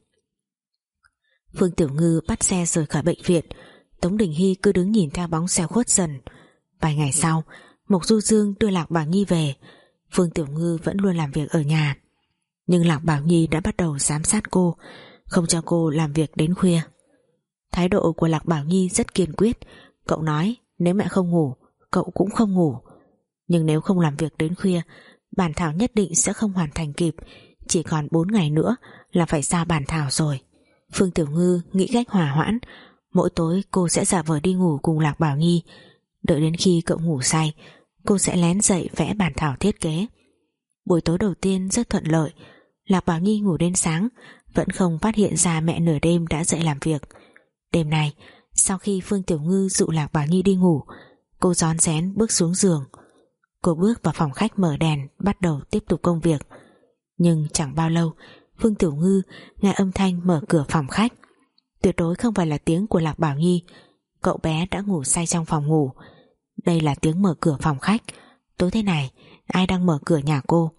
Phương Tiểu Ngư bắt xe rời khỏi bệnh viện. Tống Đình Hy cứ đứng nhìn theo bóng xe khuất dần. Vài ngày sau, Mộc Du Dương đưa Lạc Bảo Nhi về. Phương Tiểu Ngư vẫn luôn làm việc ở nhà, nhưng Lạc Bảo Nhi đã bắt đầu giám sát cô, không cho cô làm việc đến khuya. Thái độ của Lạc Bảo Nhi rất kiên quyết. Cậu nói nếu mẹ không ngủ, cậu cũng không ngủ. Nhưng nếu không làm việc đến khuya, bản thảo nhất định sẽ không hoàn thành kịp. Chỉ còn bốn ngày nữa là phải ra bản thảo rồi. Phương Tiểu Ngư nghĩ cách hòa hoãn. Mỗi tối cô sẽ giả vờ đi ngủ cùng Lạc Bảo Nhi. Đợi đến khi cậu ngủ say, cô sẽ lén dậy vẽ bản thảo thiết kế. Buổi tối đầu tiên rất thuận lợi. Lạc Bảo Nhi ngủ đến sáng vẫn không phát hiện ra mẹ nửa đêm đã dậy làm việc. Đêm này, sau khi Phương Tiểu Ngư dụ Lạc Bảo Nhi đi ngủ, cô rón rén bước xuống giường. Cô bước vào phòng khách mở đèn, bắt đầu tiếp tục công việc. Nhưng chẳng bao lâu, Phương Tiểu Ngư nghe âm thanh mở cửa phòng khách. Tuyệt đối không phải là tiếng của Lạc Bảo Nhi. Cậu bé đã ngủ say trong phòng ngủ. Đây là tiếng mở cửa phòng khách. Tối thế này, ai đang mở cửa nhà cô?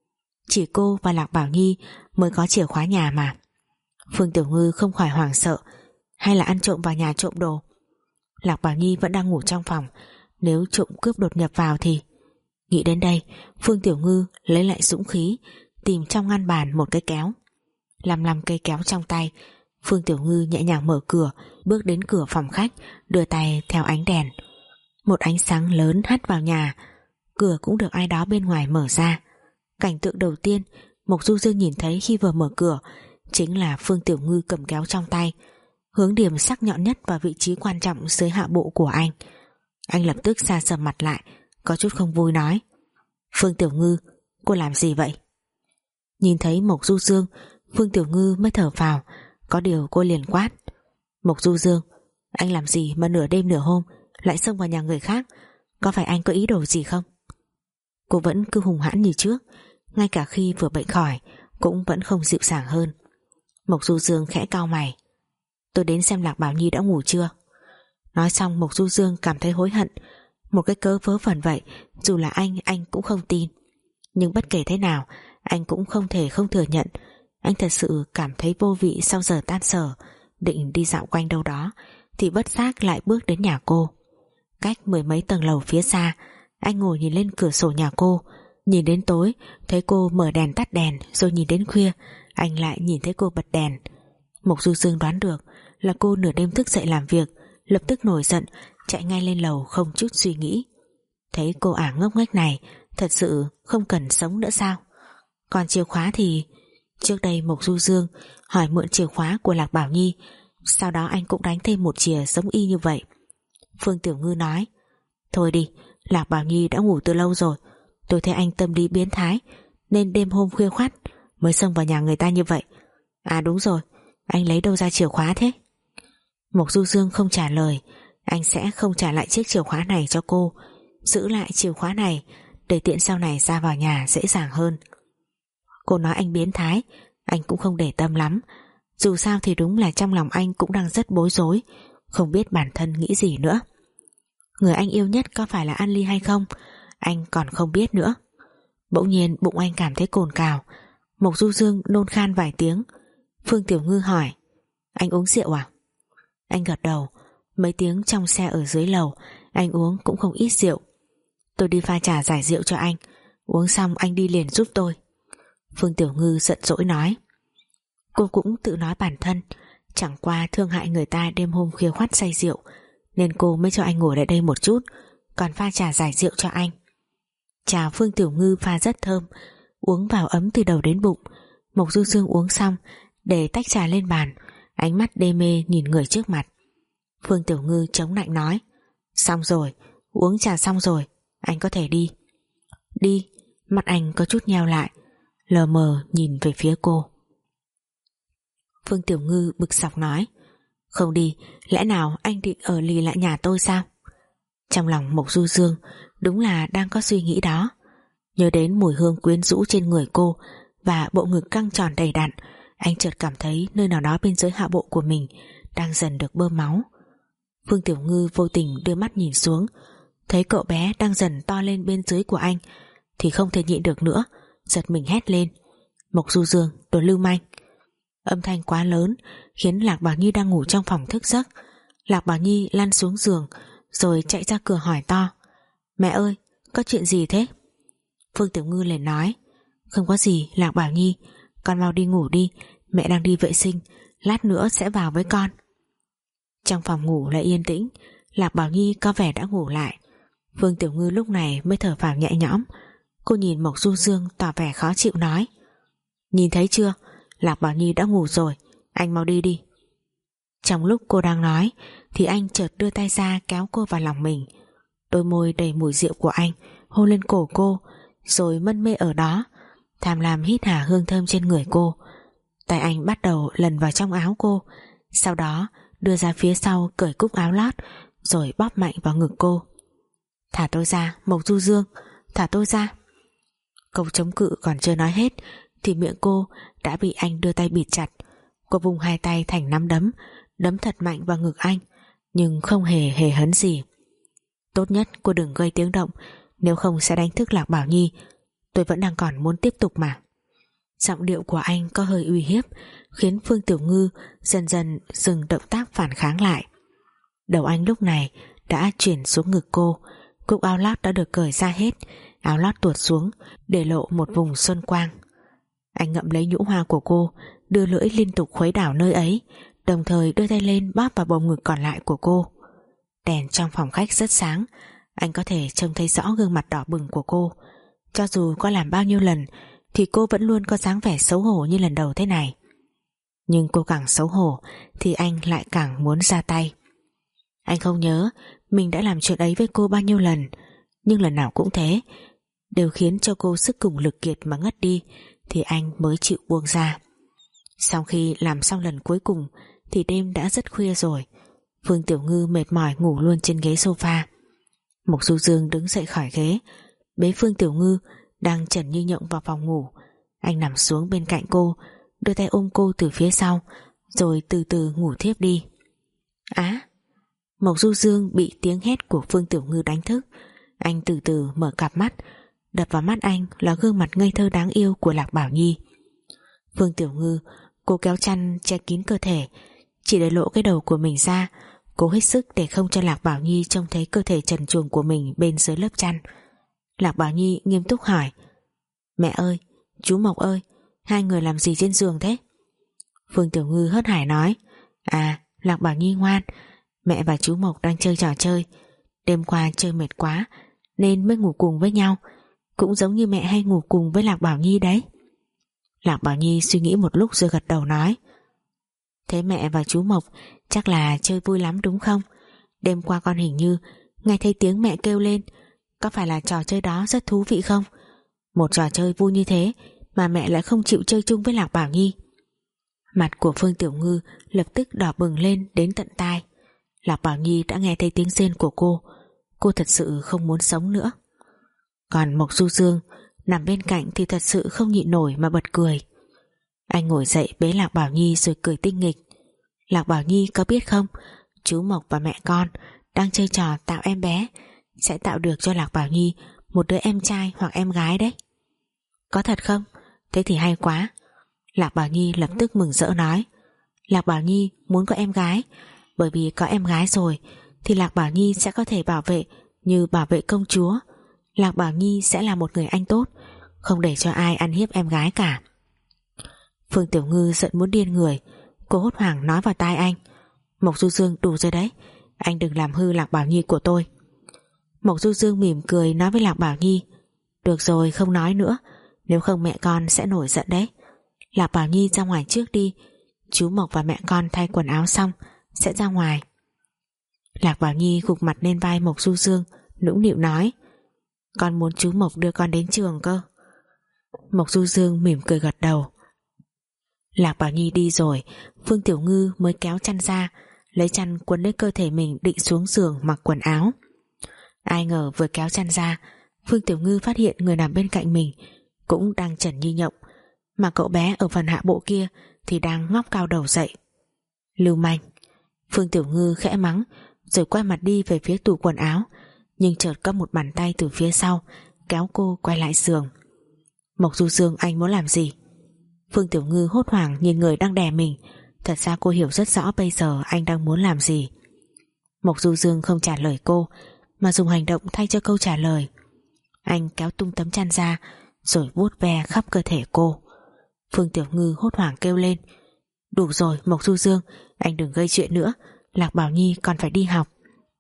Chỉ cô và Lạc Bảo Nhi mới có chìa khóa nhà mà. Phương Tiểu Ngư không khỏi hoảng sợ. Hay là ăn trộm vào nhà trộm đồ? Lạc Bảo Nhi vẫn đang ngủ trong phòng, nếu trộm cướp đột nhập vào thì... Nghĩ đến đây, Phương Tiểu Ngư lấy lại dũng khí, tìm trong ngăn bàn một cái kéo. Lăm lăm cây kéo trong tay, Phương Tiểu Ngư nhẹ nhàng mở cửa, bước đến cửa phòng khách, đưa tay theo ánh đèn. Một ánh sáng lớn hắt vào nhà. Cửa cũng được ai đó bên ngoài mở ra. Cảnh tượng đầu tiên Mộc Du Dương nhìn thấy khi vừa mở cửa chính là Phương Tiểu Ngư cầm kéo trong tay, hướng điểm sắc nhọn nhất vào vị trí quan trọng dưới hạ bộ của anh. Anh lập tức sa sầm mặt lại, có chút không vui nói: Phương Tiểu Ngư, cô làm gì vậy? Nhìn thấy Mộc Du Dương, Phương Tiểu Ngư mới thở phào. Có điều cô liền quát: Mộc Du Dương, anh làm gì mà nửa đêm nửa hôm lại xông vào nhà người khác? Có phải anh có ý đồ gì không? Cô vẫn cứ hùng hãn như trước, ngay cả khi vừa bệnh khỏi cũng vẫn không dịu dàng hơn. Mộc Du Dương khẽ cau mày: Tôi đến xem Lạc Bảo Nhi đã ngủ chưa. Nói xong Mộc Du Dương cảm thấy hối hận. Một cái cớ vớ vẩn vậy, dù là anh, anh cũng không tin. Nhưng bất kể thế nào, anh cũng không thể không thừa nhận. Anh thật sự cảm thấy vô vị sau giờ tan sở. Định đi dạo quanh đâu đó thì bất giác lại bước đến nhà cô. Cách mười mấy tầng lầu phía xa, anh ngồi nhìn lên cửa sổ nhà cô. Nhìn đến tối, thấy cô mở đèn tắt đèn, rồi nhìn đến khuya, anh lại nhìn thấy cô bật đèn. Mộc Du Dương đoán được là cô nửa đêm thức dậy làm việc, lập tức nổi giận, chạy ngay lên lầu không chút suy nghĩ. Thấy cô ả ngốc nghếch này, thật sự không cần sống nữa sao? Còn chìa khóa thì... Trước đây Mộc Du Dương hỏi mượn chìa khóa của Lạc Bảo Nhi, sau đó anh cũng đánh thêm một chìa giống y như vậy. Phương Tiểu Ngư nói: Thôi đi, Lạc Bảo Nhi đã ngủ từ lâu rồi. Tôi thấy anh tâm lý biến thái, nên đêm hôm khuya khoắt mới xông vào nhà người ta như vậy. À đúng rồi, anh lấy đâu ra chìa khóa thế? Mộc Du Dương không trả lời. Anh sẽ không trả lại chiếc chìa khóa này cho cô, giữ lại chìa khóa này để tiện sau này ra vào nhà dễ dàng hơn. Cô nói anh biến thái, anh cũng không để tâm lắm. Dù sao thì đúng là trong lòng anh cũng đang rất bối rối, không biết bản thân nghĩ gì nữa. Người anh yêu nhất có phải là An Ly hay không, anh còn không biết nữa. Bỗng nhiên bụng anh cảm thấy cồn cào. Mộc Du Dương nôn khan vài tiếng. Phương Tiểu Ngư hỏi: Anh uống rượu à? Anh gật đầu. Mấy tiếng trong xe ở dưới lầu, anh uống cũng không ít rượu. Tôi đi pha trà giải rượu cho anh, uống xong anh đi liền giúp tôi. Phương Tiểu Ngư giận dỗi nói. Cô cũng tự nói bản thân chẳng qua thương hại người ta đêm hôm khuya khoắt say rượu, nên cô mới cho anh ngồi lại đây một chút, còn pha trà giải rượu cho anh. Trà Phương Tiểu Ngư pha rất thơm, uống vào ấm từ đầu đến bụng. Mộc Du Dương uống xong, để tách trà lên bàn, ánh mắt đê mê nhìn người trước mặt. Phương Tiểu Ngư chống nạnh nói: Xong rồi, uống trà xong rồi, anh có thể đi. Đi? Mắt anh có chút nheo lại, lờ mờ nhìn về phía cô. Phương Tiểu Ngư bực sọc nói: Không đi, lẽ nào anh định ở lì lại nhà tôi sao? Trong lòng Mộc Du Dương đúng là đang có suy nghĩ đó. Nhớ đến mùi hương quyến rũ trên người cô và bộ ngực căng tròn đầy đặn, anh chợt cảm thấy nơi nào đó bên dưới hạ bộ của mình đang dần được bơm máu. Phương Tiểu Ngư vô tình đưa mắt nhìn xuống, thấy cậu bé đang dần to lên bên dưới của anh thì không thể nhịn được nữa, giật mình hét lên: Mộc Du Dương, đồ lưu manh! Âm thanh quá lớn khiến Lạc Bảo Nhi đang ngủ trong phòng thức giấc. Lạc Bảo Nhi lăn xuống giường rồi chạy ra cửa hỏi to: Mẹ ơi, có chuyện gì thế? Phương Tiểu Ngư liền nói: Không có gì Lạc Bảo Nhi, con mau đi ngủ đi, mẹ đang đi vệ sinh, lát nữa sẽ vào với con. Trong phòng ngủ lại yên tĩnh, Lạc Bảo Nhi có vẻ đã ngủ lại. Phương Tiểu Ngư lúc này mới thở phào nhẹ nhõm. Cô nhìn Mộc Du Dương tỏ vẻ khó chịu nói: Nhìn thấy chưa, Lạc Bảo Nhi đã ngủ rồi, anh mau đi đi. Trong lúc cô đang nói thì anh chợt đưa tay ra kéo cô vào lòng mình. Đôi môi đầy mùi rượu của anh hôn lên cổ cô, rồi mân mê ở đó, tham lam hít hà hương thơm trên người cô. Tay anh bắt đầu lần vào trong áo cô, sau đó đưa ra phía sau cởi cúc áo lót, rồi bóp mạnh vào ngực cô. Thả tôi ra, Mộc Du Dương, thả tôi ra. Câu chống cự còn chưa nói hết thì miệng cô đã bị anh đưa tay bịt chặt. Cô vùng hai tay thành nắm đấm, đấm thật mạnh vào ngực anh, nhưng không hề hề hấn gì. Tốt nhất cô đừng gây tiếng động, nếu không sẽ đánh thức Lạc Bảo Nhi. Tôi vẫn đang còn muốn tiếp tục mà. Giọng điệu của anh có hơi uy hiếp, khiến Phương Tiểu Ngư dần dần dừng động tác phản kháng lại. Đầu anh lúc này đã chuyển xuống ngực cô, cúc áo lót đã được cởi ra hết, áo lót tuột xuống để lộ một vùng xuân quang. Anh ngậm lấy nhũ hoa của cô, đưa lưỡi liên tục khuấy đảo nơi ấy, đồng thời đưa tay lên bóp vào bầu ngực còn lại của cô. Đèn trong phòng khách rất sáng, anh có thể trông thấy rõ gương mặt đỏ bừng của cô. Cho dù có làm bao nhiêu lần thì cô vẫn luôn có dáng vẻ xấu hổ như lần đầu thế này. Nhưng cô càng xấu hổ thì anh lại càng muốn ra tay. Anh không nhớ mình đã làm chuyện ấy với cô bao nhiêu lần, nhưng lần nào cũng thế, đều khiến cho cô sức cùng lực kiệt mà ngất đi thì anh mới chịu buông ra. Sau khi làm xong lần cuối cùng thì đêm đã rất khuya rồi. Phương Tiểu Ngư mệt mỏi ngủ luôn trên ghế sofa. Mộc Du Dương đứng dậy khỏi ghế, bế Phương Tiểu Ngư đang chẩn như nhộng vào phòng ngủ. Anh nằm xuống bên cạnh cô, đưa tay ôm cô từ phía sau, rồi từ từ ngủ thiếp đi. Á! Mộc Du Dương bị tiếng hét của Phương Tiểu Ngư đánh thức. Anh từ từ mở cặp mắt, đập vào mắt anh là gương mặt ngây thơ đáng yêu của Lạc Bảo Nhi. Phương Tiểu Ngư, cô kéo chăn che kín cơ thể, chỉ để lộ cái đầu của mình ra. Cô hết sức để không cho Lạc Bảo Nhi trông thấy cơ thể trần truồng của mình bên dưới lớp chăn. Lạc Bảo Nhi nghiêm túc hỏi: Mẹ ơi, chú Mộc ơi, hai người làm gì trên giường thế? Phương Tiểu Ngư hớt hải nói: À, Lạc Bảo Nhi ngoan, mẹ và chú Mộc đang chơi trò chơi, đêm qua chơi mệt quá nên mới ngủ cùng với nhau, cũng giống như mẹ hay ngủ cùng với Lạc Bảo Nhi đấy. Lạc Bảo Nhi suy nghĩ một lúc rồi gật đầu nói: Thế mẹ và chú Mộc chắc là chơi vui lắm đúng không? Đêm qua con hình như nghe thấy tiếng mẹ kêu lên, có phải là trò chơi đó rất thú vị không? Một trò chơi vui như thế mà mẹ lại không chịu chơi chung với Lạc Bảo Nhi. Mặt của Phương Tiểu Ngư lập tức đỏ bừng lên đến tận tai. Lạc Bảo Nhi đã nghe thấy tiếng rên của cô, cô thật sự không muốn sống nữa. Còn Mộc Du Dương nằm bên cạnh thì thật sự không nhịn nổi mà bật cười. Anh ngồi dậy bế Lạc Bảo Nhi rồi cười tinh nghịch: Lạc Bảo Nhi có biết không, chú Mộc và mẹ con đang chơi trò tạo em bé, sẽ tạo được cho Lạc Bảo Nhi một đứa em trai hoặc em gái đấy. Có thật không? Thế thì hay quá. Lạc Bảo Nhi lập tức mừng rỡ nói: Lạc Bảo Nhi muốn có em gái, bởi vì có em gái rồi thì Lạc Bảo Nhi sẽ có thể bảo vệ như bảo vệ công chúa. Lạc Bảo Nhi sẽ là một người anh tốt, không để cho ai ăn hiếp em gái cả. Phương Tiểu Ngư giận muốn điên người, cô hốt hoảng nói vào tai anh: Mộc Du Dương, đủ rồi đấy, anh đừng làm hư Lạc Bảo Nhi của tôi. Mộc Du Dương mỉm cười nói với Lạc Bảo Nhi: Được rồi, không nói nữa, nếu không mẹ con sẽ nổi giận đấy. Lạc Bảo Nhi ra ngoài trước đi, chú Mộc và mẹ con thay quần áo xong sẽ ra ngoài. Lạc Bảo Nhi gục mặt lên vai Mộc Du Dương, nũng nịu nói: Con muốn chú Mộc đưa con đến trường cơ. Mộc Du Dương mỉm cười gật đầu. Lạc Bảo Nhi đi rồi, Phương Tiểu Ngư mới kéo chăn ra, lấy chăn quấn lấy cơ thể mình định xuống giường mặc quần áo. Ai ngờ vừa kéo chăn ra, Phương Tiểu Ngư phát hiện người nằm bên cạnh mình cũng đang chẩn như nhộng, mà cậu bé ở phần hạ bộ kia thì đang ngóc cao đầu dậy. Lưu manh! Phương Tiểu Ngư khẽ mắng, rồi quay mặt đi về phía tủ quần áo, nhưng chợt có một bàn tay từ phía sau kéo cô quay lại giường. Mộc Du Dương, anh muốn làm gì? Phương Tiểu Ngư hốt hoảng nhìn người đang đè mình. Thật ra cô hiểu rất rõ bây giờ anh đang muốn làm gì. Mộc Du Dương không trả lời cô, mà dùng hành động thay cho câu trả lời. Anh kéo tung tấm chăn ra, rồi vuốt ve khắp cơ thể cô. Phương Tiểu Ngư hốt hoảng kêu lên: Đủ rồi Mộc Du Dương, anh đừng gây chuyện nữa, Lạc Bảo Nhi còn phải đi học.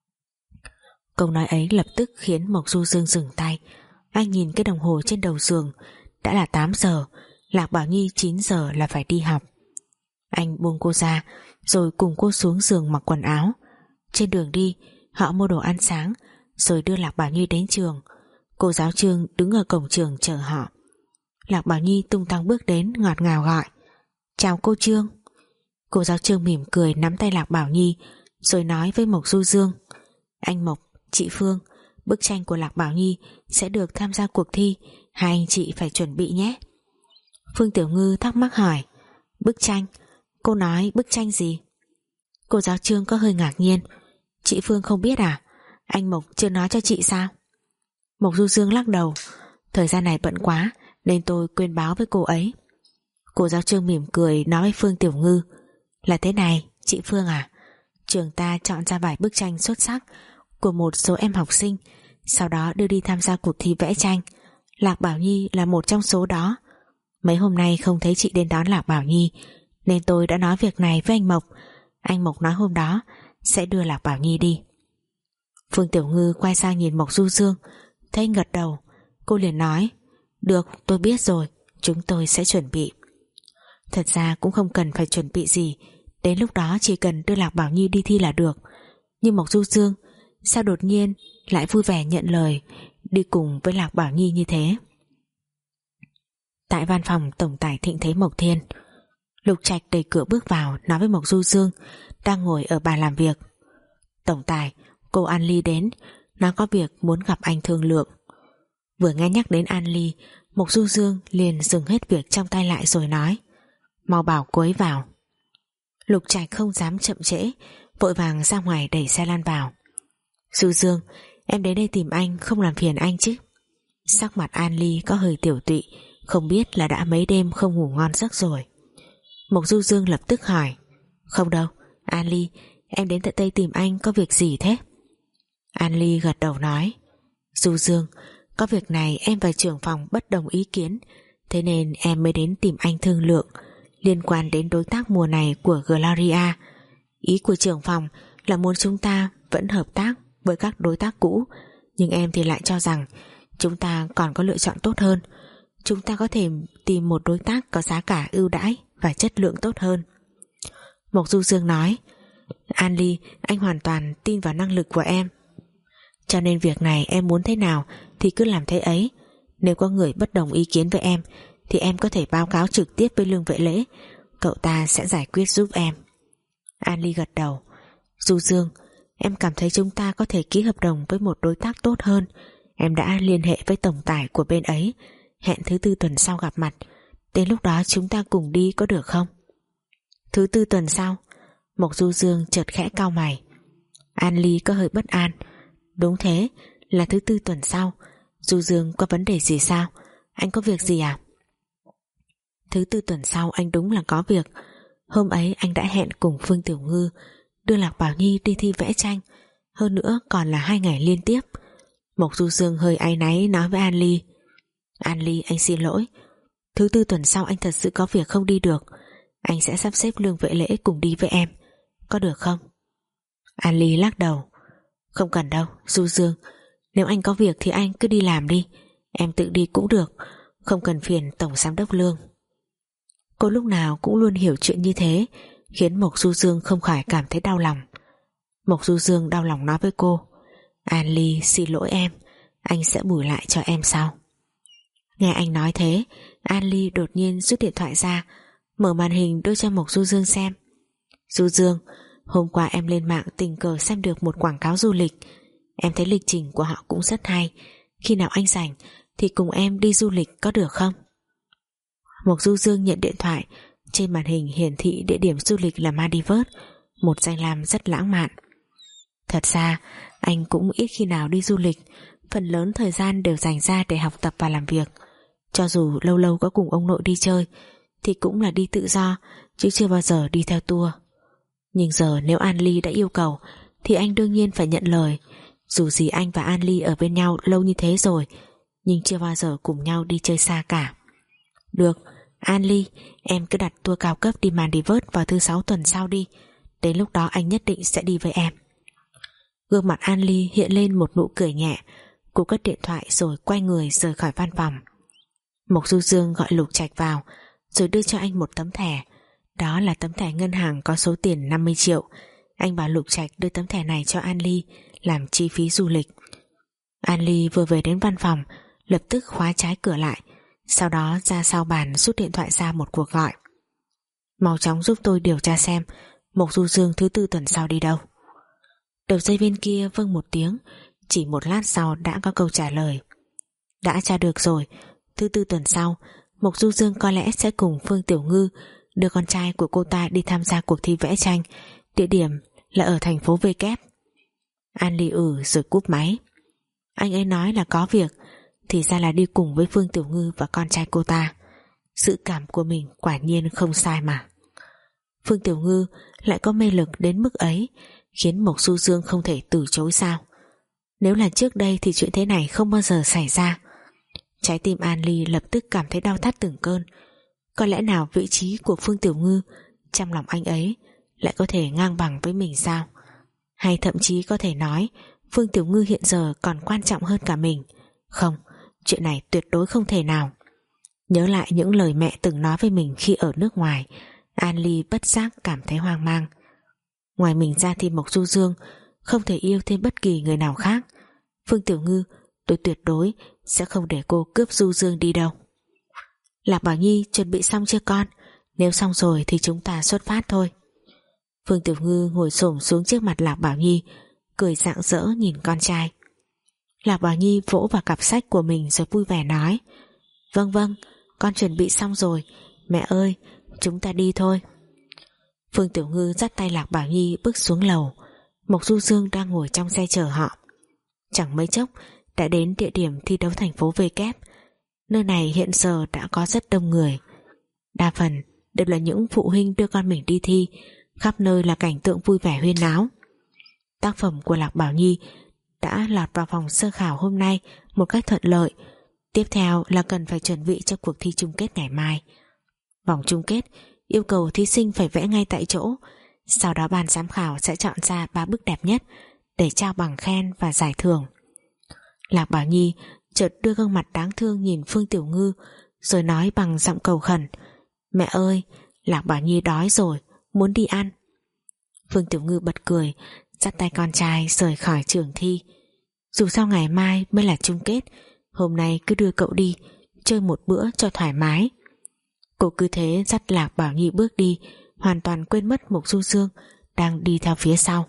Câu nói ấy lập tức khiến Mộc Du Dương dừng tay. Anh nhìn cái đồng hồ trên đầu giường, đã là tám giờ, Lạc Bảo Nhi chín giờ là phải đi học. Anh buông cô ra, rồi cùng cô xuống giường mặc quần áo. Trên đường đi, họ mua đồ ăn sáng, rồi đưa Lạc Bảo Nhi đến trường. Cô giáo Trương đứng ở cổng trường chờ họ. Lạc Bảo Nhi tung tăng bước đến, ngọt ngào gọi: Chào cô Trương. Cô giáo Trương mỉm cười nắm tay Lạc Bảo Nhi, rồi nói với Mộc Du Dương: Anh Mộc, chị Phương, bức tranh của Lạc Bảo Nhi sẽ được tham gia cuộc thi, hai anh chị phải chuẩn bị nhé. Phương Tiểu Ngư thắc mắc hỏi: Bức tranh? Cô nói bức tranh gì? Cô giáo Trương có hơi ngạc nhiên: Chị Phương không biết à? Anh Mộc chưa nói cho chị sao? Mộc Du Dương lắc đầu: Thời gian này bận quá nên tôi quên báo với cô ấy. Cô giáo Trương mỉm cười nói với Phương Tiểu Ngư: Là thế này, chị Phương à, trường ta chọn ra vài bức tranh xuất sắc của một số em học sinh, sau đó đưa đi tham gia cuộc thi vẽ tranh. Lạc Bảo Nhi là một trong số đó. Mấy hôm nay không thấy chị đến đón Lạc Bảo Nhi, nên tôi đã nói việc này với anh Mộc. Anh Mộc nói hôm đó sẽ đưa Lạc Bảo Nhi đi. Phương Tiểu Ngư quay sang nhìn Mộc Du Dương, thấy anh gật đầu, cô liền nói: Được, tôi biết rồi, chúng tôi sẽ chuẩn bị. Thật ra cũng không cần phải chuẩn bị gì, đến lúc đó chỉ cần đưa Lạc Bảo Nhi đi thi là được. Nhưng Mộc Du Dương sao đột nhiên lại vui vẻ nhận lời đi cùng với Lạc Bảo Nhi như thế? Tại văn phòng tổng tài Thịnh Thế Mộc Thiên, Lục Trạch đẩy cửa bước vào, nói với Mộc Du Dương đang ngồi ở bàn làm việc: Tổng tài, cô An Ly đến, nó có việc muốn gặp anh thương lượng. Vừa nghe nhắc đến An Ly, Mộc Du Dương liền dừng hết việc trong tay lại rồi nói: Mau bảo cô ấy vào. Lục Trạch không dám chậm trễ, vội vàng ra ngoài đẩy xe lan vào. Du Dương, em đến đây tìm anh, không làm phiền anh chứ? Sắc mặt An Ly có hơi tiểu tụy, không biết là đã mấy đêm không ngủ ngon giấc rồi. Mộc Du Dương lập tức hỏi: Không đâu, An Ly, em đến tận đây tìm anh có việc gì thế? An Ly gật đầu nói: Du Dương, có việc này em và trưởng phòng bất đồng ý kiến, thế nên em mới đến tìm anh thương lượng, liên quan đến đối tác mùa này của Gloria. Ý của trưởng phòng là muốn chúng ta vẫn hợp tác với các đối tác cũ, nhưng em thì lại cho rằng chúng ta còn có lựa chọn tốt hơn. Chúng ta có thể tìm một đối tác có giá cả ưu đãi và chất lượng tốt hơn. Mộc Du Dương nói: An Ly, anh hoàn toàn tin vào năng lực của em, cho nên việc này em muốn thế nào thì cứ làm thế ấy. Nếu có người bất đồng ý kiến với em thì em có thể báo cáo trực tiếp với Lương Vệ Lễ, cậu ta sẽ giải quyết giúp em. An Ly gật đầu: Du Dương, em cảm thấy chúng ta có thể ký hợp đồng với một đối tác tốt hơn. Em đã liên hệ với tổng tài của bên ấy, hẹn thứ tư tuần sau gặp mặt. Đến lúc đó chúng ta cùng đi có được không? Thứ tư tuần sau? Mộc Du Dương chợt khẽ cau mày. An Ly có hơi bất an. Đúng thế, là thứ tư tuần sau. Du Dương, có vấn đề gì sao? Anh có việc gì à? Thứ tư tuần sau anh đúng là có việc. Hôm ấy anh đã hẹn cùng Phương Tiểu Ngư đưa Lạc Bảo Nhi đi thi vẽ tranh, hơn nữa còn là hai ngày liên tiếp. Mộc Du Dương hơi áy náy nói với An Ly: An Ly, anh xin lỗi, thứ tư tuần sau anh thật sự có việc không đi được. Anh sẽ sắp xếp Lương Vệ Lễ cùng đi với em, có được không? An Ly lắc đầu: Không cần đâu, Du Dương, nếu anh có việc thì anh cứ đi làm đi, em tự đi cũng được, không cần phiền tổng giám đốc Lương. Cô lúc nào cũng luôn hiểu chuyện như thế, khiến Mộc Du Dương không khỏi cảm thấy đau lòng. Mộc Du Dương đau lòng nói với cô: An Ly, xin lỗi em, anh sẽ bù lại cho em sau. Nghe anh nói thế, An Ly đột nhiên rút điện thoại ra, mở màn hình đưa cho Mộc Du Dương xem. Du Dương, hôm qua em lên mạng tình cờ xem được một quảng cáo du lịch. Em thấy lịch trình của họ cũng rất hay. Khi nào anh rảnh thì cùng em đi du lịch có được không? Mộc Du Dương nhận điện thoại. Trên màn hình hiển thị địa điểm du lịch là Maldives, một danh lam rất lãng mạn. Thật ra anh cũng ít khi nào đi du lịch, phần lớn thời gian đều dành ra để học tập và làm việc. Cho dù lâu lâu có cùng ông nội đi chơi thì cũng là đi tự do, chứ chưa bao giờ đi theo tour. Nhưng giờ nếu An Ly đã yêu cầu thì anh đương nhiên phải nhận lời. Dù gì anh và An Ly ở bên nhau lâu như thế rồi, nhưng chưa bao giờ cùng nhau đi chơi xa cả. Được, An Ly, em cứ đặt tour cao cấp đi Maldives vào thứ sáu tuần sau đi. Đến lúc đó anh nhất định sẽ đi với em. Gương mặt An Ly hiện lên một nụ cười nhẹ. Cô cất điện thoại rồi quay người rời khỏi văn phòng. Mộc Du Dương gọi Lục Trạch vào rồi đưa cho anh một tấm thẻ. Đó là tấm thẻ ngân hàng có số tiền năm mươi triệu. Anh bảo Lục Trạch đưa tấm thẻ này cho An Ly làm chi phí du lịch. An Ly vừa về đến văn phòng lập tức khóa trái cửa lại, sau đó ra sau bàn rút điện thoại ra một cuộc gọi. Mau chóng giúp tôi điều tra xem Mộc Du Dương thứ tư tuần sau đi đâu. Đầu dây bên kia vâng một tiếng, chỉ một lát sau đã có câu trả lời. Đã tra được rồi, thứ tư tuần sau Mộc Du Dương có lẽ sẽ cùng Phương Tiểu Ngư đưa con trai của cô ta đi tham gia cuộc thi vẽ tranh. Địa điểm là ở thành phố V Kép. An Ly ừ rồi cúp máy. Anh ấy nói là có việc, thì ra là đi cùng với Phương Tiểu Ngư và con trai cô ta. Sự cảm của mình quả nhiên không sai mà. Phương Tiểu Ngư lại có mê lực đến mức ấy, khiến Mộc Du Dương không thể từ chối sao? Nếu là trước đây thì chuyện thế này không bao giờ xảy ra. Trái tim An Ly lập tức cảm thấy đau thắt từng cơn. Có lẽ nào vị trí của Phương Tiểu Ngư trong lòng anh ấy lại có thể ngang bằng với mình sao? Hay thậm chí có thể nói Phương Tiểu Ngư hiện giờ còn quan trọng hơn cả mình? Không, chuyện này tuyệt đối không thể nào. Nhớ lại những lời mẹ từng nói với mình khi ở nước ngoài, An Ly bất giác cảm thấy hoang mang. Ngoài mình ra thì Mộc Du Dương không thể yêu thêm bất kỳ người nào khác. Phương Tiểu Ngư, tôi tuyệt đối sẽ không để cô cướp Du Dương đi đâu. Lạc Bảo Nhi chuẩn bị xong chưa con? Nếu xong rồi thì chúng ta xuất phát thôi. Phương Tiểu Ngư ngồi xổm xuống trước mặt Lạc Bảo Nhi, cười rạng rỡ nhìn con trai. Lạc Bảo Nhi vỗ vào cặp sách của mình rồi vui vẻ nói: Vâng vâng, con chuẩn bị xong rồi. Mẹ ơi, chúng ta đi thôi. Phương Tiểu Ngư dắt tay Lạc Bảo Nhi bước xuống lầu. Mộc Du Dương đang ngồi trong xe chờ họ. Chẳng mấy chốc đã đến địa điểm thi đấu thành phố V Kép. Nơi này hiện giờ đã có rất đông người. Đa phần đều là những phụ huynh đưa con mình đi thi. Khắp nơi là cảnh tượng vui vẻ huyên náo. Tác phẩm của Lạc Bảo Nhi đã lọt vào vòng sơ khảo hôm nay một cách thuận lợi. Tiếp theo là cần phải chuẩn bị cho cuộc thi chung kết ngày mai. Vòng chung kết yêu cầu thí sinh phải vẽ ngay tại chỗ. Sau đó ban giám khảo sẽ chọn ra ba bức đẹp nhất để trao bằng khen và giải thưởng. Lạc Bảo Nhi chợt đưa gương mặt đáng thương nhìn Phương Tiểu Ngư, rồi nói bằng giọng cầu khẩn: Mẹ ơi, Lạc Bảo Nhi đói rồi, muốn đi ăn. Phương Tiểu Ngư bật cười, dắt tay con trai rời khỏi trường thi. Dù sao ngày mai mới là chung kết, hôm nay cứ đưa cậu đi chơi một bữa cho thoải mái. Cô cứ thế dắt Lạc Bảo Nhi bước đi, hoàn toàn quên mất Mộc Du Dương đang đi theo phía sau.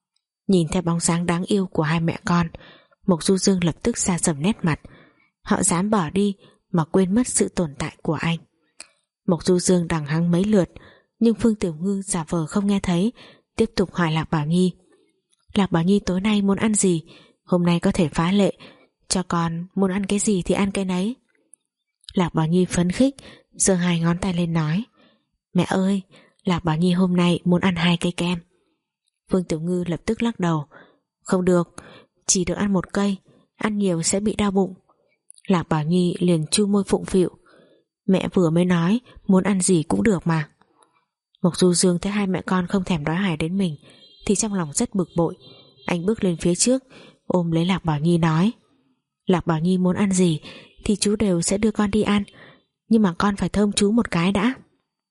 Nhìn theo bóng dáng đáng yêu của hai mẹ con, Mộc Du Dương lập tức sa sầm nét mặt. Họ dám bỏ đi mà quên mất sự tồn tại của anh. Mộc Du Dương đằng hắng mấy lượt, nhưng Phương Tiểu Ngư giả vờ không nghe thấy, tiếp tục hỏi Lạc Bảo Nhi: Lạc Bảo Nhi tối nay muốn ăn gì? Hôm nay có thể phá lệ, cho con muốn ăn cái gì thì ăn cái nấy. Lạc Bảo Nhi phấn khích giơ hai ngón tay lên nói: Mẹ ơi, Lạc Bảo Nhi hôm nay muốn ăn hai cây kem. Phương Tiểu Ngư lập tức lắc đầu: Không được, chỉ được ăn một cây, ăn nhiều sẽ bị đau bụng. Lạc Bảo Nhi liền chu môi phụng phịu: Mẹ vừa mới nói muốn ăn gì cũng được mà. Mộc Du Dương thấy hai mẹ con không thèm đói hải đến mình thì trong lòng rất bực bội. Anh bước lên phía trước ôm lấy Lạc Bảo Nhi nói: Lạc Bảo Nhi muốn ăn gì thì chú đều sẽ đưa con đi ăn, nhưng mà con phải thơm chú một cái đã.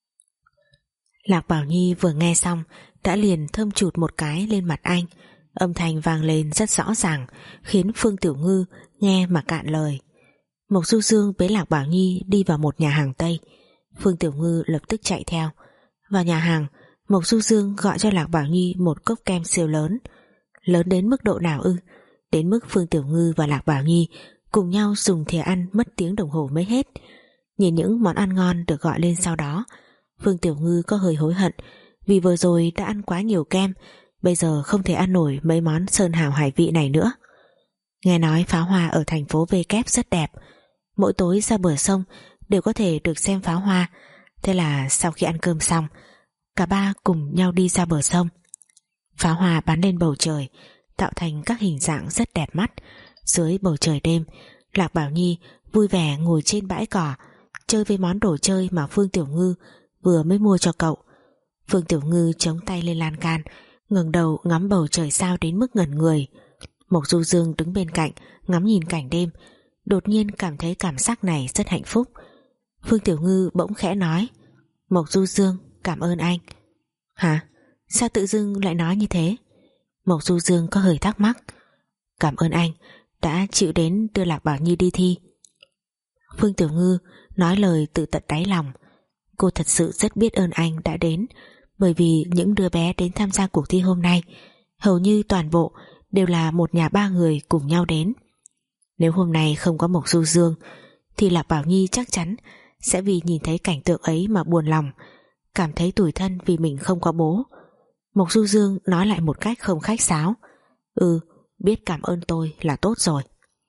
Lạc Bảo Nhi vừa nghe xong đã liền thơm chụt một cái lên mặt anh. Âm thanh vang lên rất rõ ràng, khiến Phương Tiểu Ngư nghe mà cạn lời. Mộc Du Dương bế Lạc Bảo Nhi đi vào một nhà hàng Tây. Phương Tiểu Ngư lập tức chạy theo. Vào nhà hàng, Mộc Du Dương gọi cho Lạc Bảo Nhi một cốc kem siêu lớn. Lớn đến mức độ nào ư? Đến mức Phương Tiểu Ngư và Lạc Bảo Nhi cùng nhau dùng thìa ăn mất tiếng đồng hồ mới hết. Nhìn những món ăn ngon được gọi lên sau đó, Phương Tiểu Ngư có hơi hối hận vì vừa rồi đã ăn quá nhiều kem, bây giờ không thể ăn nổi mấy món sơn hào hải vị này nữa. Nghe nói pháo hoa ở thành phố V Kép rất đẹp, mỗi tối ra bờ sông đều có thể được xem pháo hoa. Thế là sau khi ăn cơm xong, cả ba cùng nhau đi ra bờ sông. Pháo hoa bắn lên bầu trời, tạo thành các hình dạng rất đẹp mắt. Dưới bầu trời đêm, Lạc Bảo Nhi vui vẻ ngồi trên bãi cỏ, chơi với món đồ chơi mà Phương Tiểu Ngư vừa mới mua cho cậu. Phương Tiểu Ngư chống tay lên lan can, ngẩng đầu ngắm bầu trời sao đến mức ngẩn người. Mộc Du Dương đứng bên cạnh ngắm nhìn cảnh đêm, đột nhiên cảm thấy cảm giác này rất hạnh phúc. Phương Tiểu Ngư bỗng khẽ nói: Mộc Du Dương, cảm ơn anh. Hả? Sao tự dưng lại nói như thế? Mộc Du Dương có hơi thắc mắc. Cảm ơn anh đã chịu đến đưa Lạc Bảo Nhi đi thi. Phương Tiểu Ngư nói lời từ tận đáy lòng. Cô thật sự rất biết ơn anh đã đến, bởi vì những đứa bé đến tham gia cuộc thi hôm nay hầu như toàn bộ đều là một nhà ba người cùng nhau đến. Nếu hôm nay không có Mộc Du Dương thì Lạc Bảo Nhi chắc chắn sẽ vì nhìn thấy cảnh tượng ấy mà buồn lòng, cảm thấy tủi thân vì mình không có bố. Mộc Du Dương nói lại một cách không khách sáo: Ừ, biết cảm ơn tôi là tốt rồi.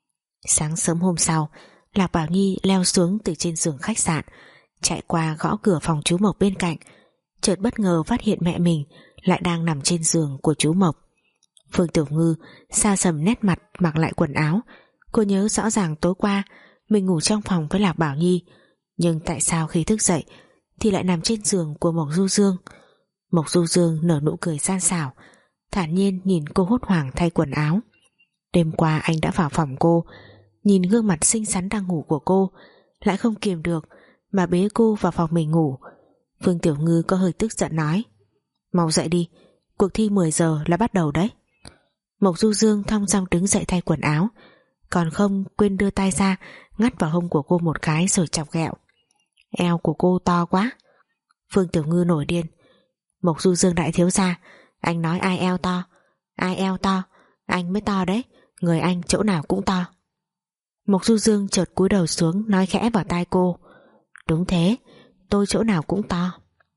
Sáng sớm hôm sau, Lạc Bảo Nhi leo xuống từ trên giường khách sạn, chạy qua gõ cửa phòng chú Mộc bên cạnh, chợt bất ngờ phát hiện mẹ mình lại đang nằm trên giường của chú Mộc. Phương Tiểu Ngư sa sầm nét mặt mặc lại quần áo. Cô nhớ rõ ràng tối qua mình ngủ trong phòng với Lạc Bảo Nhi, nhưng tại sao khi thức dậy thì lại nằm trên giường của Mộc Du Dương? Mộc Du Dương nở nụ cười gian xảo, thản nhiên nhìn cô hốt hoảng thay quần áo. Đêm qua anh đã vào phòng cô, nhìn gương mặt xinh xắn đang ngủ của cô, lại không kiềm được mà bế cô vào phòng mình ngủ. Phương Tiểu Ngư có hơi tức giận nói: Mau dậy đi, cuộc thi mười giờ là bắt đầu đấy. Mộc Du Dương thong dong đứng dậy thay quần áo, còn không quên đưa tay ra ngắt vào hông của cô một cái rồi chọc ghẹo: Eo của cô to quá. Phương Tiểu Ngư nổi điên: Mộc Du Dương đại thiếu gia, anh nói ai eo to? Ai eo to? Anh mới to đấy, người anh chỗ nào cũng to. Mộc Du Dương chợt cúi đầu xuống nói khẽ vào tai cô: Đúng thế, tôi chỗ nào cũng to.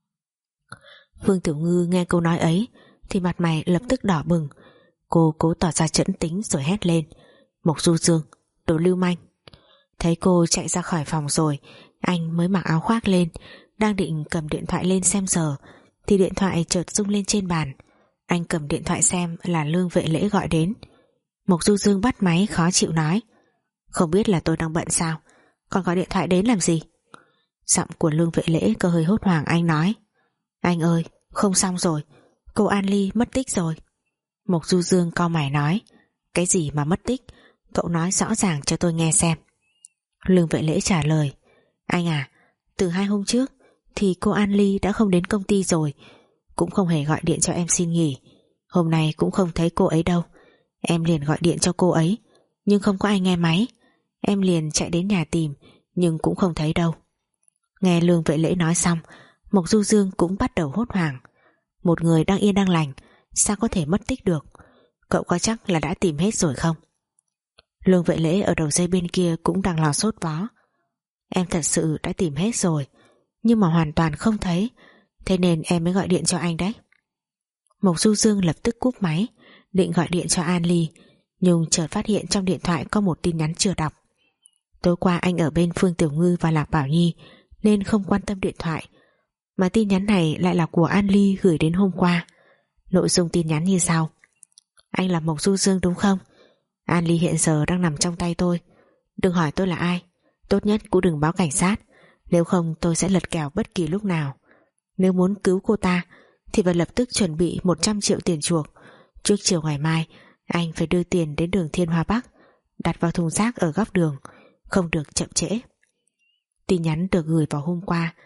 Phương Tiểu Ngư nghe câu nói ấy thì mặt mày lập tức đỏ bừng. Cô cố tỏ ra trẫn tính rồi hét lên: Mộc Du Dương, đồ lưu manh. Thấy cô chạy ra khỏi phòng rồi, anh mới mặc áo khoác lên, đang định cầm điện thoại lên xem giờ thì điện thoại chợt rung lên trên bàn. Anh cầm điện thoại xem là Lương Vệ Lễ gọi đến. Mộc Du Dương bắt máy khó chịu nói: Không biết là tôi đang bận sao, còn gọi điện thoại đến làm gì? Giọng của Lương Vệ Lễ có hơi hốt hoảng. Anh nói: Anh ơi, không xong rồi, cô An Ly mất tích rồi. Mộc Du Dương cau mày nói: Cái gì mà mất tích? Cậu nói rõ ràng cho tôi nghe xem. Lương Vệ Lễ trả lời: Anh à, từ hai hôm trước thì cô An Ly đã không đến công ty rồi, cũng không hề gọi điện cho em xin nghỉ. Hôm nay cũng không thấy cô ấy đâu. Em liền gọi điện cho cô ấy nhưng không có ai nghe máy. Em liền chạy đến nhà tìm nhưng cũng không thấy đâu. Nghe Lương Vệ Lễ nói xong, Mộc Du Dương cũng bắt đầu hốt hoảng. Một người đang yên đang lành sao có thể mất tích được? Cậu có chắc là đã tìm hết rồi không? Lương Vệ Lễ ở đầu dây bên kia cũng đang lo sốt vó. Em thật sự đã tìm hết rồi, nhưng mà hoàn toàn không thấy, thế nên em mới gọi điện cho anh đấy. Mộc Du Dương lập tức cúp máy, định gọi điện cho An Ly, nhưng chợt phát hiện trong điện thoại có một tin nhắn chưa đọc. Tối qua anh ở bên Phương Tiểu Ngư và Lạc Bảo Nhi nên không quan tâm điện thoại, mà tin nhắn này lại là của An Ly gửi đến hôm qua. Nội dung tin nhắn như sau: Anh là Mộc Du Dương đúng không? An Ly hiện giờ đang nằm trong tay tôi. Đừng hỏi tôi là ai, tốt nhất cũng đừng báo cảnh sát, nếu không tôi sẽ lật kèo bất kỳ lúc nào. Nếu muốn cứu cô ta thì phải lập tức chuẩn bị một trăm triệu tiền chuộc. Trước chiều ngày mai anh phải đưa tiền đến đường Thiên Hoa Bắc, đặt vào thùng rác ở góc đường, không được chậm trễ. Tin nhắn được gửi vào hôm qua,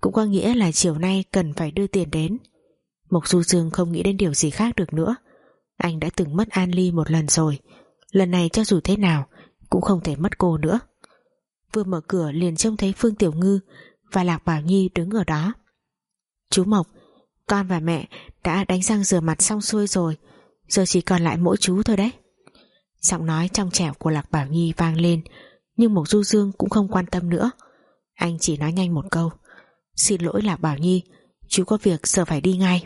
cũng có nghĩa là chiều nay cần phải đưa tiền đến. Mộc Du Dương không nghĩ đến điều gì khác được nữa. Anh đã từng mất An Ly một lần rồi, lần này cho dù thế nào cũng không thể mất cô nữa. Vừa mở cửa liền trông thấy Phương Tiểu Ngư và Lạc Bảo Nhi đứng ở đó. Chú Mộc, con và mẹ đã đánh răng rửa mặt xong xuôi rồi, giờ chỉ còn lại mỗi chú thôi đấy. Giọng nói trong trẻo của Lạc Bảo Nhi vang lên, nhưng Mộc Du Dương cũng không quan tâm nữa. Anh chỉ nói nhanh một câu: Xin lỗi Lạc Bảo Nhi, chú có việc giờ phải đi ngay.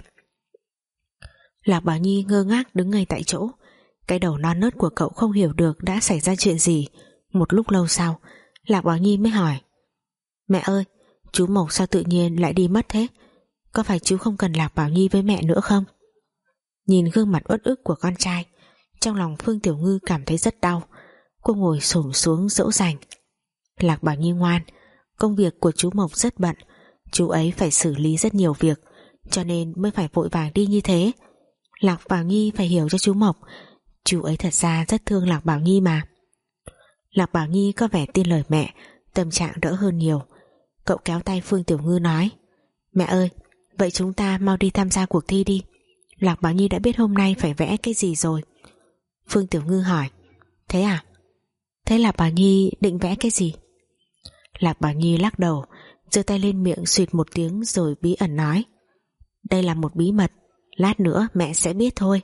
Lạc Bảo Nhi ngơ ngác đứng ngay tại chỗ. Cái đầu non nớt của cậu không hiểu được đã xảy ra chuyện gì. Một lúc lâu sau, Lạc Bảo Nhi mới hỏi: Mẹ ơi, chú Mộc sao tự nhiên lại đi mất thế? Có phải chú không cần Lạc Bảo Nhi với mẹ nữa không? Nhìn gương mặt uất ức của con trai, trong lòng Phương Tiểu Ngư cảm thấy rất đau. Cô ngồi xổm xuống dỗ dành: Lạc Bảo Nhi ngoan, công việc của chú Mộc rất bận, chú ấy phải xử lý rất nhiều việc, cho nên mới phải vội vàng đi như thế. Lạc Bảo Nhi phải hiểu cho chú Mộc, chú ấy thật ra rất thương Lạc Bảo Nhi mà. Lạc Bảo Nhi có vẻ tin lời mẹ, tâm trạng đỡ hơn nhiều. Cậu kéo tay Phương Tiểu Ngư nói: Mẹ ơi, vậy chúng ta mau đi tham gia cuộc thi đi. Lạc Bảo Nhi đã biết hôm nay phải vẽ cái gì rồi. Phương Tiểu Ngư hỏi: Thế à? Thế Lạc Bảo Nhi định vẽ cái gì? Lạc Bảo Nhi lắc đầu, giơ tay lên miệng suyệt một tiếng rồi bí ẩn nói: Đây là một bí mật, lát nữa mẹ sẽ biết thôi.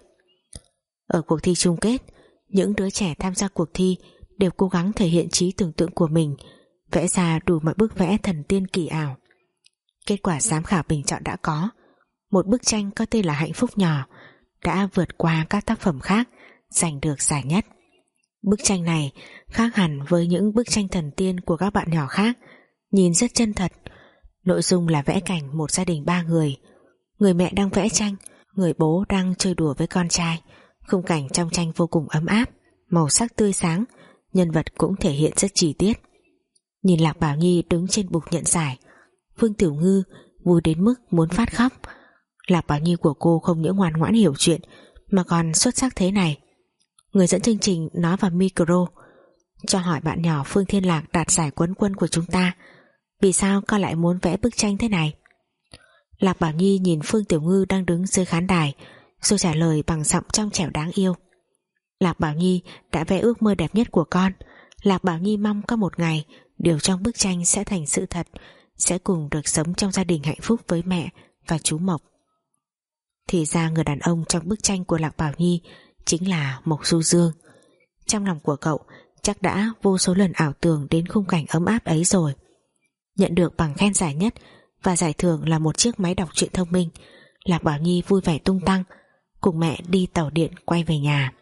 Ở cuộc thi chung kết, những đứa trẻ tham gia cuộc thi đều cố gắng thể hiện trí tưởng tượng của mình, vẽ ra đủ mọi bức vẽ thần tiên kỳ ảo. Kết quả giám khảo bình chọn đã có. Một bức tranh có tên là Hạnh Phúc Nhỏ đã vượt qua các tác phẩm khác, giành được giải nhất. Bức tranh này khác hẳn với những bức tranh thần tiên của các bạn nhỏ khác, nhìn rất chân thật. Nội dung là vẽ cảnh một gia đình ba người. Người mẹ đang vẽ tranh, người bố đang chơi đùa với con trai. Khung cảnh trong tranh vô cùng ấm áp, màu sắc tươi sáng, nhân vật cũng thể hiện rất chi tiết. Nhìn Lạc Bảo Nhi đứng trên bục nhận giải, Phương Tiểu Ngư vui đến mức muốn phát khóc. Lạc Bảo Nhi của cô không những ngoan ngoãn hiểu chuyện mà còn xuất sắc thế này. Người dẫn chương trình nói vào micro: Cho hỏi bạn nhỏ Phương Thiên Lạc đạt giải quán quân của chúng ta, vì sao con lại muốn vẽ bức tranh thế này? Lạc Bảo Nhi nhìn Phương Tiểu Ngư đang đứng dưới khán đài, rồi trả lời bằng giọng trong trẻo đáng yêu: Lạc Bảo Nhi đã vẽ ước mơ đẹp nhất của con. Lạc Bảo Nhi mong có một ngày điều trong bức tranh sẽ thành sự thật, sẽ cùng được sống trong gia đình hạnh phúc với mẹ và chú Mộc. Thì ra người đàn ông trong bức tranh của Lạc Bảo Nhi chính là Mộc Du Dương. Trong lòng của cậu chắc đã vô số lần ảo tưởng đến khung cảnh ấm áp ấy rồi. Nhận được bằng khen giải nhất và giải thưởng là một chiếc máy đọc truyện thông minh, Lạc Bảo Nhi vui vẻ tung tăng, cùng mẹ đi tàu điện quay về nhà.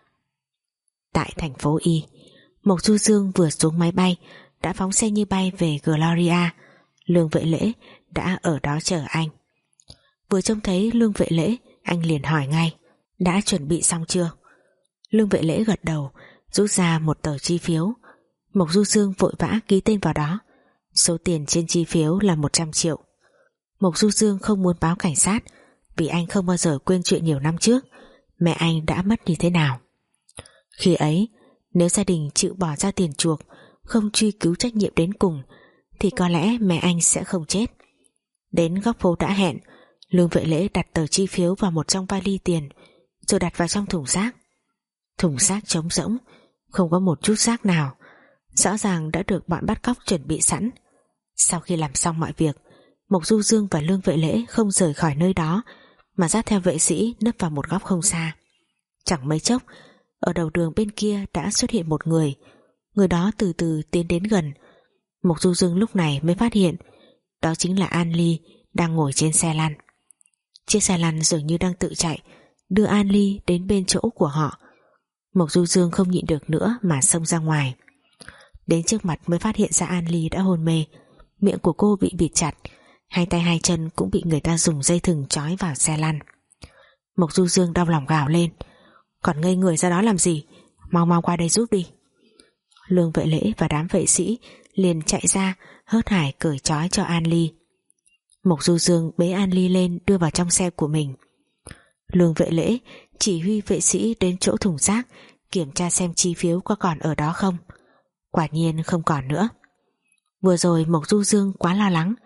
Tại thành phố Y, Mộc Du Dương vừa xuống máy bay đã phóng xe như bay về Gloria. Lương Vệ Lễ đã ở đó chờ anh. Vừa trông thấy Lương Vệ Lễ, anh liền hỏi ngay: Đã chuẩn bị xong chưa? Lương Vệ Lễ gật đầu, rút ra một tờ chi phiếu. Mộc Du Dương vội vã ký tên vào đó. Số tiền trên chi phiếu là một trăm triệu. Mộc Du Dương không muốn báo cảnh sát, vì anh không bao giờ quên chuyện nhiều năm trước mẹ anh đã mất như thế nào. Khi ấy, nếu gia đình chịu bỏ ra tiền chuộc, không truy cứu trách nhiệm đến cùng, thì có lẽ mẹ anh sẽ không chết. Đến góc phố đã hẹn, Lương Vệ Lễ đặt tờ chi phiếu vào một trong vali tiền, rồi đặt vào trong thùng rác. Thùng rác trống rỗng, không có một chút rác nào, rõ ràng đã được bọn bắt cóc chuẩn bị sẵn. Sau khi làm xong mọi việc, Mộc Du Dương và Lương Vệ Lễ không rời khỏi nơi đó, mà dắt theo vệ sĩ nấp vào một góc không xa. Chẳng mấy chốc, ở đầu đường bên kia đã xuất hiện một người. Người đó từ từ tiến đến gần. Mộc Du Dương lúc này mới phát hiện đó chính là An Ly đang ngồi trên xe lăn. Chiếc xe lăn dường như đang tự chạy, đưa An Ly đến bên chỗ của họ. Mộc Du Dương không nhịn được nữa mà xông ra ngoài. Đến trước mặt mới phát hiện ra An Ly đã hôn mê. Miệng của cô bị bịt chặt, hai tay hai chân cũng bị người ta dùng dây thừng trói vào xe lăn. Mộc Du Dương đau lòng gào lên: Còn ngây người ra đó làm gì? Mau mau qua đây giúp đi. Lương Vệ Lễ và đám vệ sĩ liền chạy ra, hớt hải cởi trói cho An Ly. Mộc Du Dương bế An Ly lên đưa vào trong xe của mình. Lương Vệ Lễ chỉ huy vệ sĩ đến chỗ thùng rác kiểm tra xem chi phiếu có còn ở đó không. Quả nhiên không còn nữa. Vừa rồi Mộc Du Dương quá lo lắng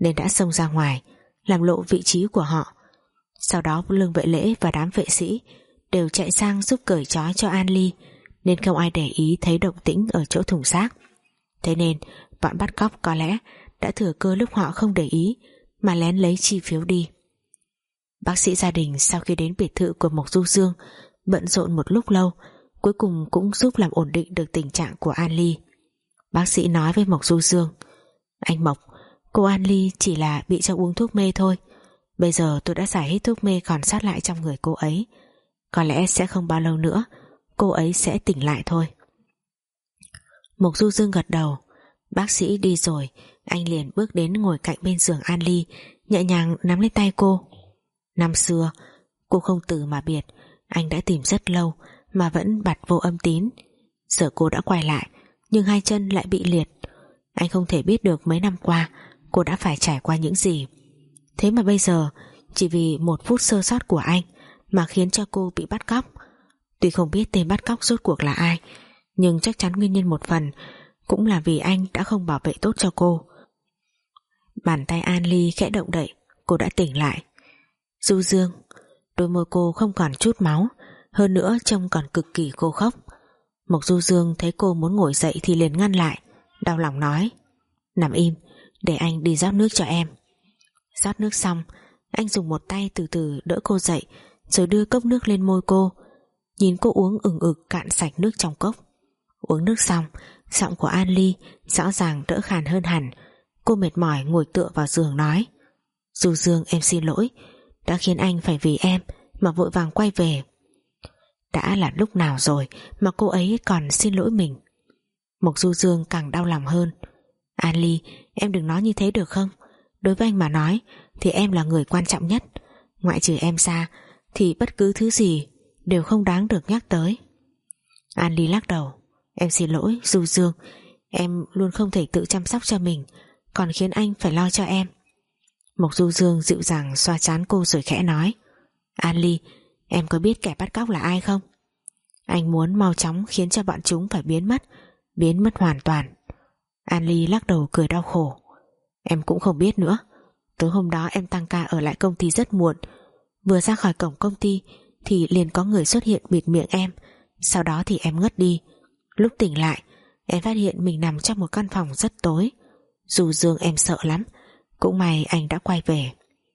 nên đã xông ra ngoài làm lộ vị trí của họ. Sau đó Lương Vệ Lễ và đám vệ sĩ đều chạy sang giúp cởi trói cho An Ly, nên không ai để ý thấy động tĩnh ở chỗ thùng xác. Thế nên bọn bắt cóc có lẽ đã thừa cơ lúc họ không để ý mà lén lấy chi phiếu đi. Bác sĩ gia đình sau khi đến biệt thự của Mộc Du Dương bận rộn một lúc lâu, cuối cùng cũng giúp làm ổn định được tình trạng của An Ly. Bác sĩ nói với Mộc Du Dương: "Anh Mộc, cô An Ly chỉ là bị cho uống thuốc mê thôi. Bây giờ tôi đã giải hết thuốc mê còn sót lại trong người cô ấy. Có lẽ sẽ không bao lâu nữa cô ấy sẽ tỉnh lại thôi." Mộc Du Dương gật đầu. Bác sĩ đi rồi, anh liền bước đến ngồi cạnh bên giường An Ly, nhẹ nhàng nắm lấy tay cô. Năm xưa cô không từ mà biệt, anh đã tìm rất lâu mà vẫn bặt vô âm tín. Giờ cô đã quay lại, nhưng hai chân lại bị liệt. Anh không thể biết được mấy năm qua cô đã phải trải qua những gì. Thế mà bây giờ chỉ vì một phút sơ sót của anh mà khiến cho cô bị bắt cóc. Tuy không biết tên bắt cóc rốt cuộc là ai, nhưng chắc chắn nguyên nhân một phần cũng là vì anh đã không bảo vệ tốt cho cô. Bàn tay An Ly khẽ động đậy, cô đã tỉnh lại. Du Dương. Đôi môi cô không còn chút máu, hơn nữa trông còn cực kỳ khô khốc. Mộc Du Dương thấy cô muốn ngồi dậy thì liền ngăn lại, đau lòng nói: "Nằm im, để anh đi rót nước cho em." Rót nước xong, anh dùng một tay từ từ đỡ cô dậy, rồi đưa cốc nước lên môi cô, nhìn cô uống ừng ực cạn sạch nước trong cốc. Uống nước xong, giọng của An Ly rõ ràng đỡ khàn hơn hẳn. Cô mệt mỏi ngồi tựa vào giường nói: "Du Dương, em xin lỗi, đã khiến anh phải vì em mà vội vàng quay về." Đã là lúc nào rồi mà cô ấy còn xin lỗi mình. Mộc Du Dương càng đau lòng hơn. "An Ly, em đừng nói như thế được không? Đối với anh mà nói thì em là người quan trọng nhất. Ngoại trừ em ra thì bất cứ thứ gì đều không đáng được nhắc tới." An Ly lắc đầu: "Em xin lỗi Du Dương, em luôn không thể tự chăm sóc cho mình, còn khiến anh phải lo cho em." Mộc Du Dương dịu dàng xoa trán cô rồi khẽ nói: "An Ly, em có biết kẻ bắt cóc là ai không? Anh muốn mau chóng khiến cho bọn chúng phải biến mất, biến mất hoàn toàn." An Ly lắc đầu cười đau khổ: "Em cũng không biết nữa. Tối hôm đó em tăng ca ở lại công ty rất muộn, vừa ra khỏi cổng công ty thì liền có người xuất hiện bịt miệng em, sau đó thì em ngất đi. Lúc tỉnh lại em phát hiện mình nằm trong một căn phòng rất tối. Du Dương, em sợ lắm, cũng may anh đã quay về."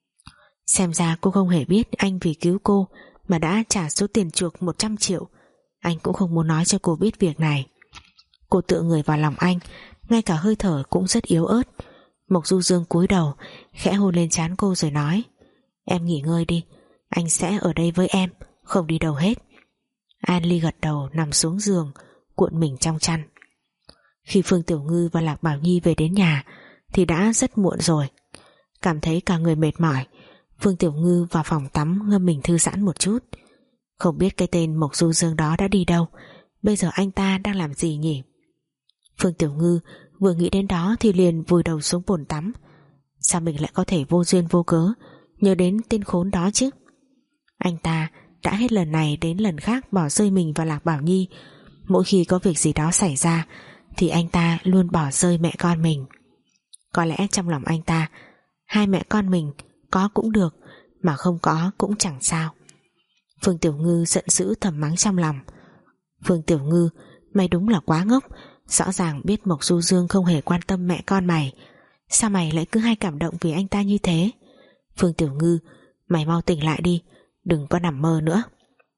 Xem ra cô không hề biết anh vì cứu cô mà đã trả số tiền chuộc một trăm triệu. Anh cũng không muốn nói cho cô biết việc này. Cô tựa người vào lòng anh, ngay cả hơi thở cũng rất yếu ớt. Mộc Du Dương cúi đầu khẽ hôn lên trán cô rồi nói: "Em nghỉ ngơi đi, anh sẽ ở đây với em, không đi đâu hết." An Ly gật đầu nằm xuống giường, cuộn mình trong chăn. Khi Phương Tiểu Ngư và Lạc Bảo Nhi về đến nhà thì đã rất muộn rồi. Cảm thấy cả người mệt mỏi, Phương Tiểu Ngư vào phòng tắm ngâm mình thư giãn một chút. Không biết cái tên Mộc Du Dương đó đã đi đâu, bây giờ anh ta đang làm gì nhỉ? Phương Tiểu Ngư vừa nghĩ đến đó thì liền vùi đầu xuống bồn tắm. Sao mình lại có thể vô duyên vô cớ nhớ đến tên khốn đó chứ? Anh ta đã hết lần này đến lần khác bỏ rơi mình và Lạc Bảo Nhi. Mỗi khi có việc gì đó xảy ra thì anh ta luôn bỏ rơi mẹ con mình. Có lẽ trong lòng anh ta, hai mẹ con mình có cũng được, mà không có cũng chẳng sao. Phương Tiểu Ngư giận dữ thầm mắng trong lòng: "Phương Tiểu Ngư, mày đúng là quá ngốc. Rõ ràng biết Mộc Du Dương không hề quan tâm mẹ con mày, sao mày lại cứ hay cảm động vì anh ta như thế? Phương Tiểu Ngư, mày mau tỉnh lại đi, đừng có nằm mơ nữa."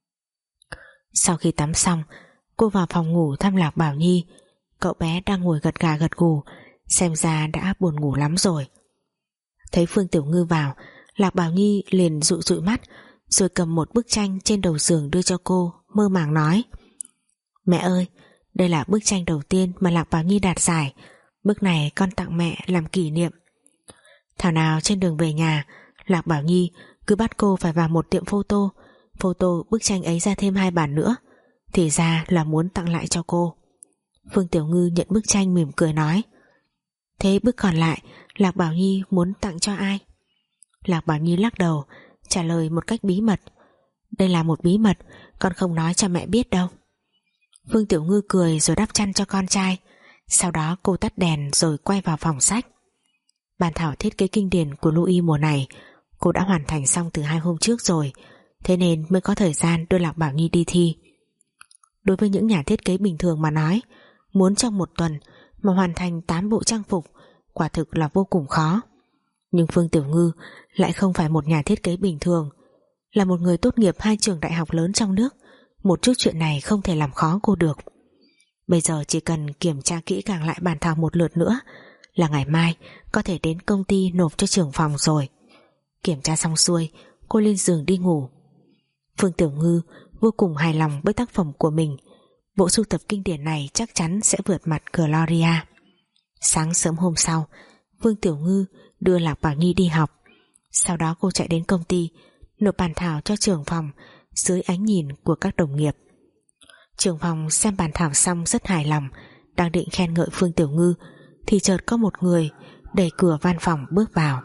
Sau khi tắm xong, cô vào phòng ngủ thăm Lạc Bảo Nhi. Cậu bé đang ngồi gật gà gật gù, xem ra đã buồn ngủ lắm rồi. Thấy Phương Tiểu Ngư vào, Lạc Bảo Nhi liền dụi dụi mắt, rồi cầm một bức tranh trên đầu giường đưa cho cô, mơ màng nói: "Mẹ ơi, đây là bức tranh đầu tiên mà Lạc Bảo Nhi đạt giải. Bức này con tặng mẹ làm kỷ niệm." Thảo nào trên đường về nhà, Lạc Bảo Nhi cứ bắt cô phải vào một tiệm photo, photo bức tranh ấy ra thêm hai bản nữa, thì ra là muốn tặng lại cho cô. Phương Tiểu Ngư nhận bức tranh mỉm cười nói: "Thế bức còn lại Lạc Bảo Nhi muốn tặng cho ai?" Lạc Bảo Nhi lắc đầu trả lời một cách bí mật: "Đây là một bí mật, con không nói cho mẹ biết đâu." Phương Tiểu Ngư cười rồi đắp chăn cho con trai. Sau đó cô tắt đèn rồi quay vào phòng sách. Bản thảo thiết kế kinh điển của Louis mùa này cô đã hoàn thành xong từ hai hôm trước rồi, thế nên mới có thời gian đưa Lạc Bảo Nhi đi thi. Đối với những nhà thiết kế bình thường mà nói, muốn trong một tuần mà hoàn thành tám bộ trang phục quả thực là vô cùng khó. Nhưng Phương Tiểu Ngư lại không phải một nhà thiết kế bình thường, là một người tốt nghiệp hai trường đại học lớn trong nước. Một chút chuyện này không thể làm khó cô được. Bây giờ chỉ cần kiểm tra kỹ càng lại bản thảo một lượt nữa là ngày mai có thể đến công ty nộp cho trưởng phòng rồi. Kiểm tra xong xuôi, cô lên giường đi ngủ. Phương Tiểu Ngư vô cùng hài lòng với tác phẩm của mình. Bộ sưu tập kinh điển này chắc chắn sẽ vượt mặt Gloria. Sáng sớm hôm sau, Phương Tiểu Ngư đưa Lạc Bảo Nhi đi học. Sau đó cô chạy đến công ty nộp bản thảo cho trưởng phòng dưới ánh nhìn của các đồng nghiệp. Trưởng phòng xem bản thảo xong rất hài lòng, đang định khen ngợi Phương Tiểu Ngư thì chợt có một người đẩy cửa văn phòng bước vào.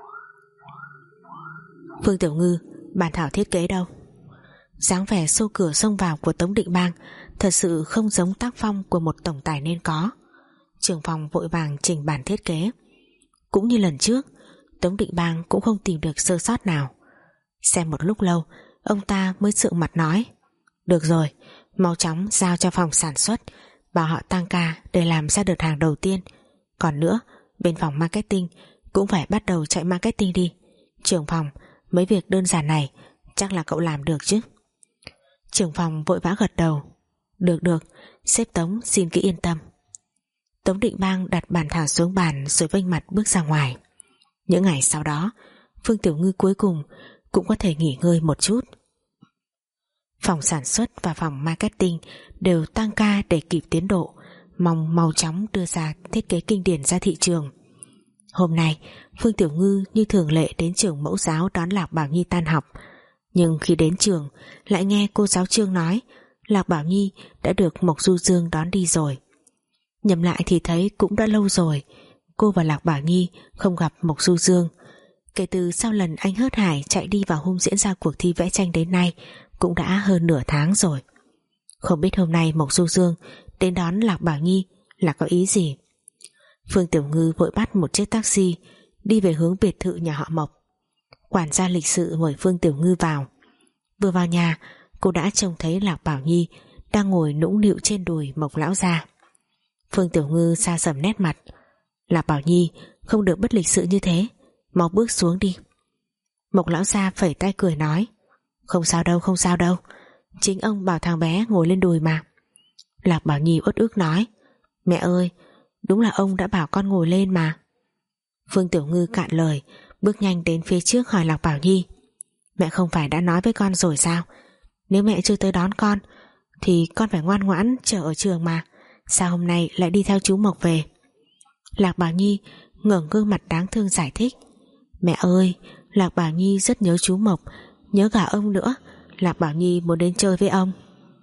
Phương Tiểu Ngư, bản thảo thiết kế đâu? Dáng vẻ xô cửa xông vào của Tống Định Bang thật sự không giống tác phong của một tổng tài nên có. Trưởng phòng vội vàng trình bản thiết kế. Cũng như lần trước, Tống Định Bang cũng không tìm được sơ sót nào. Xem một lúc lâu, ông ta mới sượng mặt nói: được rồi, mau chóng giao cho phòng sản xuất, bảo họ tăng ca để làm ra đợt hàng đầu tiên. Còn nữa, bên phòng marketing cũng phải bắt đầu chạy marketing đi. Trưởng phòng, mấy việc đơn giản này chắc là cậu làm được chứ? Trưởng phòng vội vã gật đầu. Được được, sếp Tống xin cứ yên tâm. Tống Định Bang đặt bản thảo xuống bàn rồi vênh mặt bước ra ngoài. Những ngày sau đó, Phương Tiểu Ngư cuối cùng cũng có thể nghỉ ngơi một chút. Phòng sản xuất và phòng marketing đều tăng ca để kịp tiến độ, mong mau chóng đưa ra thiết kế kinh điển ra thị trường. Hôm nay Phương Tiểu Ngư như thường lệ đến trường mẫu giáo đón Lạc Bảo Nhi tan học. Nhưng khi đến trường lại nghe cô giáo Trương nói Lạc Bảo Nhi đã được Mộc Du Dương đón đi rồi. Nhầm lại thì thấy cũng đã lâu rồi cô và Lạc Bảo Nhi không gặp Mộc Du Dương. Kể từ sau lần anh hớt hải chạy đi vào hôm diễn ra cuộc thi vẽ tranh đến nay cũng đã hơn nửa tháng rồi. Không biết hôm nay Mộc Du Dương đến đón Lạc Bảo Nhi là có ý gì. Phương Tiểu Ngư vội bắt một chiếc taxi đi về hướng biệt thự nhà họ Mộc. Quản gia lịch sự mời Phương Tiểu Ngư vào. Vừa vào nhà, cô đã trông thấy Lạc Bảo Nhi đang ngồi nũng nịu trên đùi Mộc lão gia. Phương Tiểu Ngư sa sầm nét mặt. Lạc Bảo Nhi, không được bất lịch sự như thế, mau bước xuống đi. Mộc lão gia phẩy tay cười nói: không sao đâu, không sao đâu, chính ông bảo thằng bé ngồi lên đùi mà. Lạc Bảo Nhi uất ức nói: mẹ ơi, đúng là ông đã bảo con ngồi lên mà. Phương Tiểu Ngư cạn lời, bước nhanh đến phía trước hỏi Lạc Bảo Nhi: mẹ không phải đã nói với con rồi sao? Nếu mẹ chưa tới đón con thì con phải ngoan ngoãn chờ ở trường mà, sao hôm nay lại đi theo chú Mộc về? Lạc Bảo Nhi ngẩng gương mặt đáng thương giải thích: mẹ ơi, Lạc Bảo Nhi rất nhớ chú Mộc, nhớ cả ông nữa. Lạc Bảo Nhi muốn đến chơi với ông.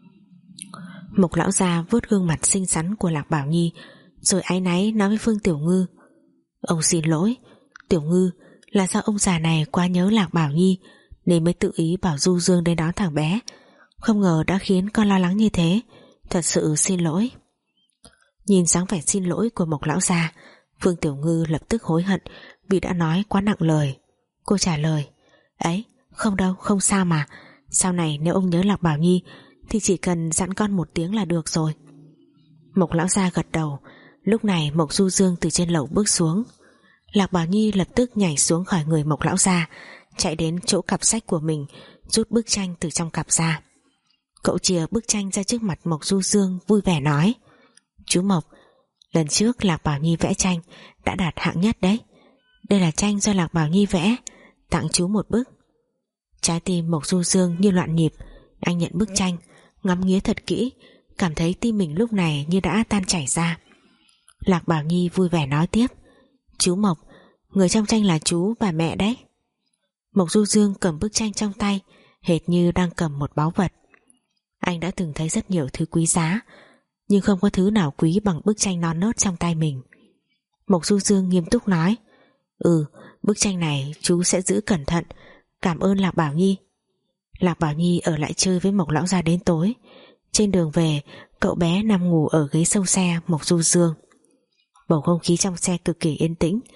Mộc lão gia vuốt gương mặt xinh xắn của Lạc Bảo Nhi rồi áy náy nói với Phương Tiểu Ngư: ông xin lỗi, Tiểu Ngư, là do ông già này quá nhớ Lạc Bảo Nhi nên mới tự ý bảo Du Dương đến đón thằng bé. Không ngờ đã khiến con lo lắng như thế, thật sự xin lỗi. Nhìn dáng vẻ xin lỗi của Mộc lão gia, Phương Tiểu Ngư lập tức hối hận vì đã nói quá nặng lời. Cô trả lời: ấy, không đâu, không sao mà. Sau này nếu ông nhớ Lạc Bảo Nhi thì chỉ cần dặn con một tiếng là được rồi. Mộc lão gia gật đầu. Lúc này Mộc Du Dương từ trên lầu bước xuống. Lạc Bảo Nhi lập tức nhảy xuống khỏi người Mộc lão gia, chạy đến chỗ cặp sách của mình, rút bức tranh từ trong cặp ra. Cậu chìa bức tranh ra trước mặt Mộc Du Dương, vui vẻ nói: chú Mộc, lần trước Lạc Bảo Nhi vẽ tranh đã đạt hạng nhất đấy. Đây là tranh do Lạc Bảo Nhi vẽ, tặng chú một bức. Trái tim Mộc Du Dương như loạn nhịp. Anh nhận bức tranh, ngắm nghía thật kỹ, cảm thấy tim mình lúc này như đã tan chảy ra. Lạc Bảo Nhi vui vẻ nói tiếp: chú Mộc, người trong tranh là chú và mẹ đấy. Mộc Du Dương cầm bức tranh trong tay, hệt như đang cầm một báu vật. Anh đã từng thấy rất nhiều thứ quý giá, nhưng không có thứ nào quý bằng bức tranh non nớt trong tay mình. Mộc Du Dương nghiêm túc nói: Ừ, bức tranh này chú sẽ giữ cẩn thận, cảm ơn Lạc Bảo Nhi. Lạc Bảo Nhi ở lại chơi với Mộc lão gia đến tối. Trên đường về, cậu bé nằm ngủ ở ghế sau xe Mộc Du Dương. Bầu không khí trong xe cực kỳ yên tĩnh.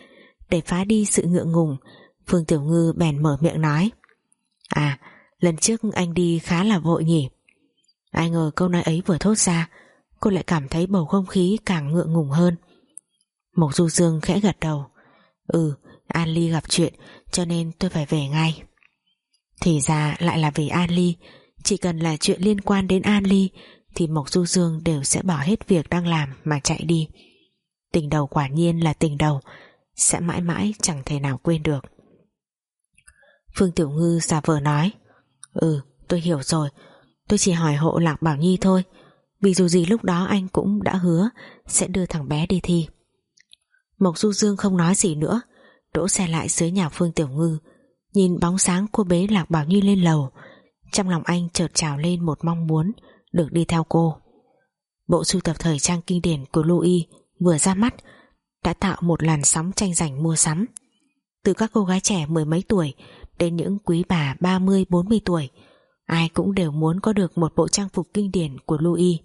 Để phá đi sự ngượng ngùng, Phương Tiểu Ngư bèn mở miệng nói: À, lần trước anh đi khá là vội nhỉ? Ai ngờ câu nói ấy vừa thốt ra, cô lại cảm thấy bầu không khí càng ngượng ngùng hơn. Mộc Du Dương khẽ gật đầu: Ừ, An Ly gặp chuyện cho nên tôi phải về ngay. Thì ra lại là vì An Ly. Chỉ cần là chuyện liên quan đến An Ly thì Mộc Du Dương đều sẽ bỏ hết việc đang làm mà chạy đi. Tình đầu quả nhiên là tình đầu, sẽ mãi mãi chẳng thể nào quên được. Phương Tiểu Ngư giả vờ nói: Ừ, tôi hiểu rồi, tôi chỉ hỏi hộ Lạc Bảo Nhi thôi, vì dù gì lúc đó anh cũng đã hứa sẽ đưa thằng bé đi thi. Mộc Du Dương không nói gì nữa, đỗ xe lại dưới nhà Phương Tiểu Ngư, nhìn bóng sáng cô bế Lạc Bảo Nhi lên lầu. Trong lòng anh chợt trào lên một mong muốn được đi theo cô. Bộ sưu tập thời trang kinh điển của Louis vừa ra mắt đã tạo một làn sóng tranh giành mua sắm. Từ các cô gái trẻ mười mấy tuổi đến những quý bà ba mươi bốn mươi tuổi, ai cũng đều muốn có được một bộ trang phục kinh điển của Louis.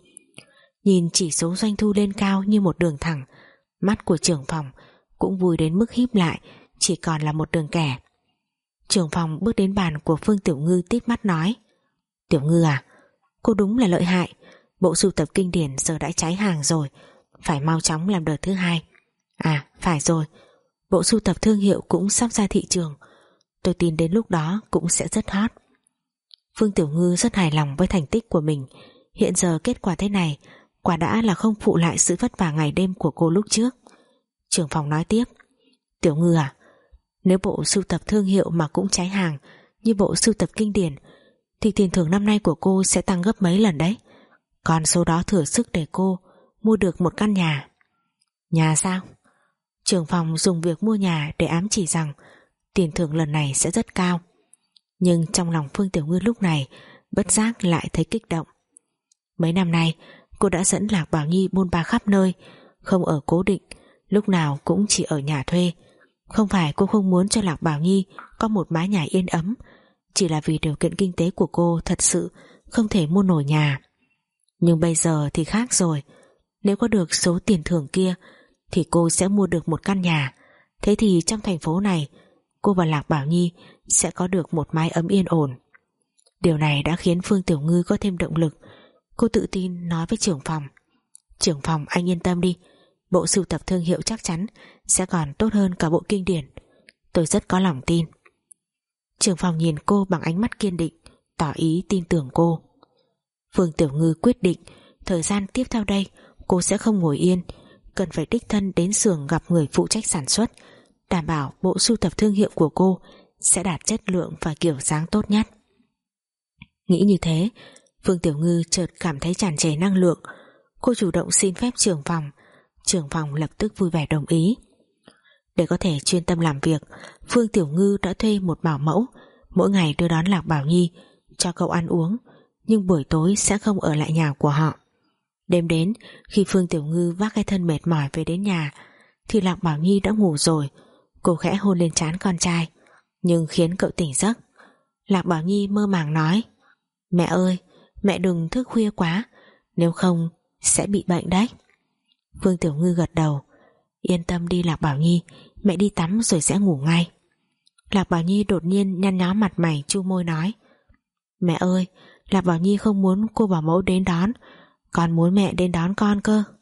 Nhìn chỉ số doanh thu lên cao như một đường thẳng, mắt của trưởng phòng cũng vui đến mức híp lại chỉ còn là một đường kẻ. Trưởng phòng bước đến bàn của Phương Tiểu Ngư tít mắt nói: Tiểu Ngư à, cô đúng là lợi hại. Bộ sưu tập kinh điển giờ đã cháy hàng rồi, phải mau chóng làm đợt thứ hai. À phải rồi, bộ sưu tập thương hiệu cũng sắp ra thị trường, tôi tin đến lúc đó cũng sẽ rất hot. Phương Tiểu Ngư rất hài lòng với thành tích của mình. Hiện giờ kết quả thế này quả đã là không phụ lại sự vất vả ngày đêm của cô lúc trước. Trưởng phòng nói tiếp: Tiểu Ngư à, nếu bộ sưu tập thương hiệu mà cũng cháy hàng như bộ sưu tập kinh điển thì tiền thưởng năm nay của cô sẽ tăng gấp mấy lần đấy. Còn số đó thừa sức để cô mua được một căn nhà. Nhà sao? Trưởng phòng dùng việc mua nhà để ám chỉ rằng tiền thưởng lần này sẽ rất cao. Nhưng trong lòng Phương Tiểu Ngư lúc này bất giác lại thấy kích động. Mấy năm nay cô đã dẫn Lạc Bảo Nhi bôn ba khắp nơi, không ở cố định, lúc nào cũng chỉ ở nhà thuê. Không phải cô không muốn cho Lạc Bảo Nhi có một mái nhà yên ấm, chỉ là vì điều kiện kinh tế của cô thật sự không thể mua nổi nhà. Nhưng bây giờ thì khác rồi. Nếu có được số tiền thưởng kia thì cô sẽ mua được một căn nhà. Thế thì trong thành phố này cô và Lạc Bảo Nhi sẽ có được một mái ấm yên ổn. Điều này đã khiến Phương Tiểu Ngư có thêm động lực. Cô tự tin nói với trưởng phòng: Trưởng phòng, anh yên tâm đi, bộ sưu tập thương hiệu chắc chắn sẽ còn tốt hơn cả bộ kinh điển. Tôi rất có lòng tin. Trưởng phòng nhìn cô bằng ánh mắt kiên định, tỏ ý tin tưởng cô. Phương Tiểu Ngư quyết định thời gian tiếp theo đây cô sẽ không ngồi yên, cần phải đích thân đến xưởng gặp người phụ trách sản xuất, đảm bảo bộ sưu tập thương hiệu của cô sẽ đạt chất lượng và kiểu dáng tốt nhất. Nghĩ như thế, Phương Tiểu Ngư chợt cảm thấy tràn trề năng lượng. Cô chủ động xin phép trưởng phòng. Trưởng phòng lập tức vui vẻ đồng ý. Để có thể chuyên tâm làm việc, Phương Tiểu Ngư đã thuê một bảo mẫu, mỗi ngày đưa đón Lạc Bảo Nhi, cho cậu ăn uống, nhưng buổi tối sẽ không ở lại nhà của họ. Đêm đến, khi Phương Tiểu Ngư vác cái thân mệt mỏi về đến nhà thì Lạc Bảo Nhi đã ngủ rồi. Cô khẽ hôn lên trán con trai, nhưng khiến cậu tỉnh giấc. Lạc Bảo Nhi mơ màng nói: Mẹ ơi, mẹ đừng thức khuya quá, nếu không sẽ bị bệnh đấy. Phương Tiểu Ngư gật đầu: Yên tâm đi Lạc Bảo Nhi, mẹ đi tắm rồi sẽ ngủ ngay. Lạc Bảo Nhi đột nhiên nhăn nhó mặt mày chu môi nói: Mẹ ơi, Lạc Bảo Nhi không muốn cô bảo mẫu đến đón, con muốn mẹ đến đón con cơ.